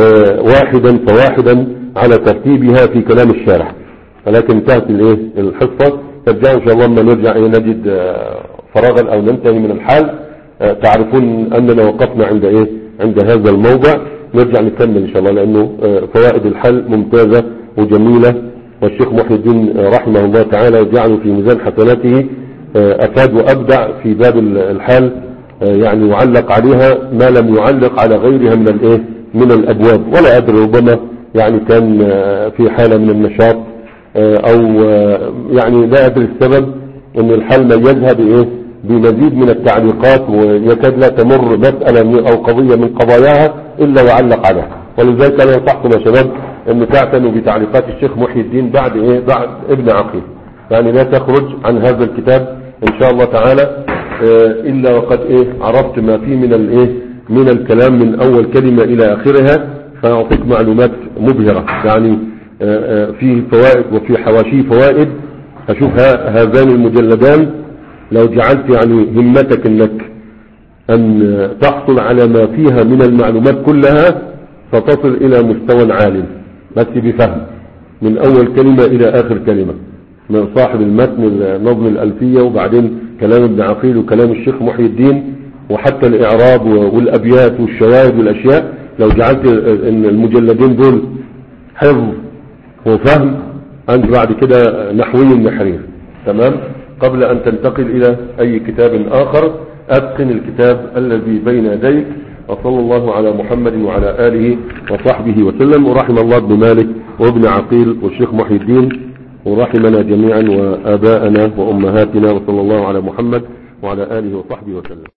واحدا فواحدا على ترتيبها في كلام الشارح. ولكن انتهت الايه الحصة، ترجعوا ان شاء الله لما نرجع نجد فراغا او ننتهي من الحال. تعرفون اننا وقفنا عند ايه عند هذا الموضع، نرجع نكمل ان شاء الله، لانه فوائد الحل ممتازة وجميلة، والشيخ محي الدين رحمه الله تعالى جعله في ميزان حسناته، افاد وابدع في باب الحال، يعني يعلق عليها ما لم يعلق على غيرها من الايه من الابواب. ولا ادري ربما يعني كان في حالة من النشاط او يعني لا ادري السبب ان الحال ميزها بايه بمزيد من التعليقات، ويكاد لا تمر مسألة او قضية من قضاياها الا وعلق عليها. ولذلك انا نصحكم يا شباب ان تعتنوا بتعليقات الشيخ محي الدين بعد ايه بعد ابن عقيل، يعني لا تخرج عن هذا الكتاب ان شاء الله تعالى الا وقد ايه عرفت ما فيه من الايه من الكلام من اول كلمة الى اخرها، فاعطيك معلومات مبهرة، يعني فيه فوائد وفي حواشيه فوائد. اشوف هذان المجلدان لو جعلت يعني همتك انك ان تحصل على ما فيها من المعلومات كلها فتصل الى مستوى عالي، بس بفهم من اول كلمة الى اخر كلمة، من صاحب المتن النظم الالفية وبعدين كلام ابن عقيل وكلام الشيخ محي الدين وحتى الاعراب والابيات والشواهد والاشياء. لو جعلت ان المجلدين دول حفظ وفهم، أنت بعد كده نحوي النحرير. تمام. قبل أن تنتقل إلى أي كتاب آخر أتقن الكتاب الذي بين يديك. وصلى الله على محمد وعلى آله وصحبه وسلم، ورحم الله ابن مالك وابن عقيل والشيخ محي الدين، ورحمنا جميعا وآباءنا وأمهاتنا، وصلى الله على محمد وعلى آله وصحبه وسلم.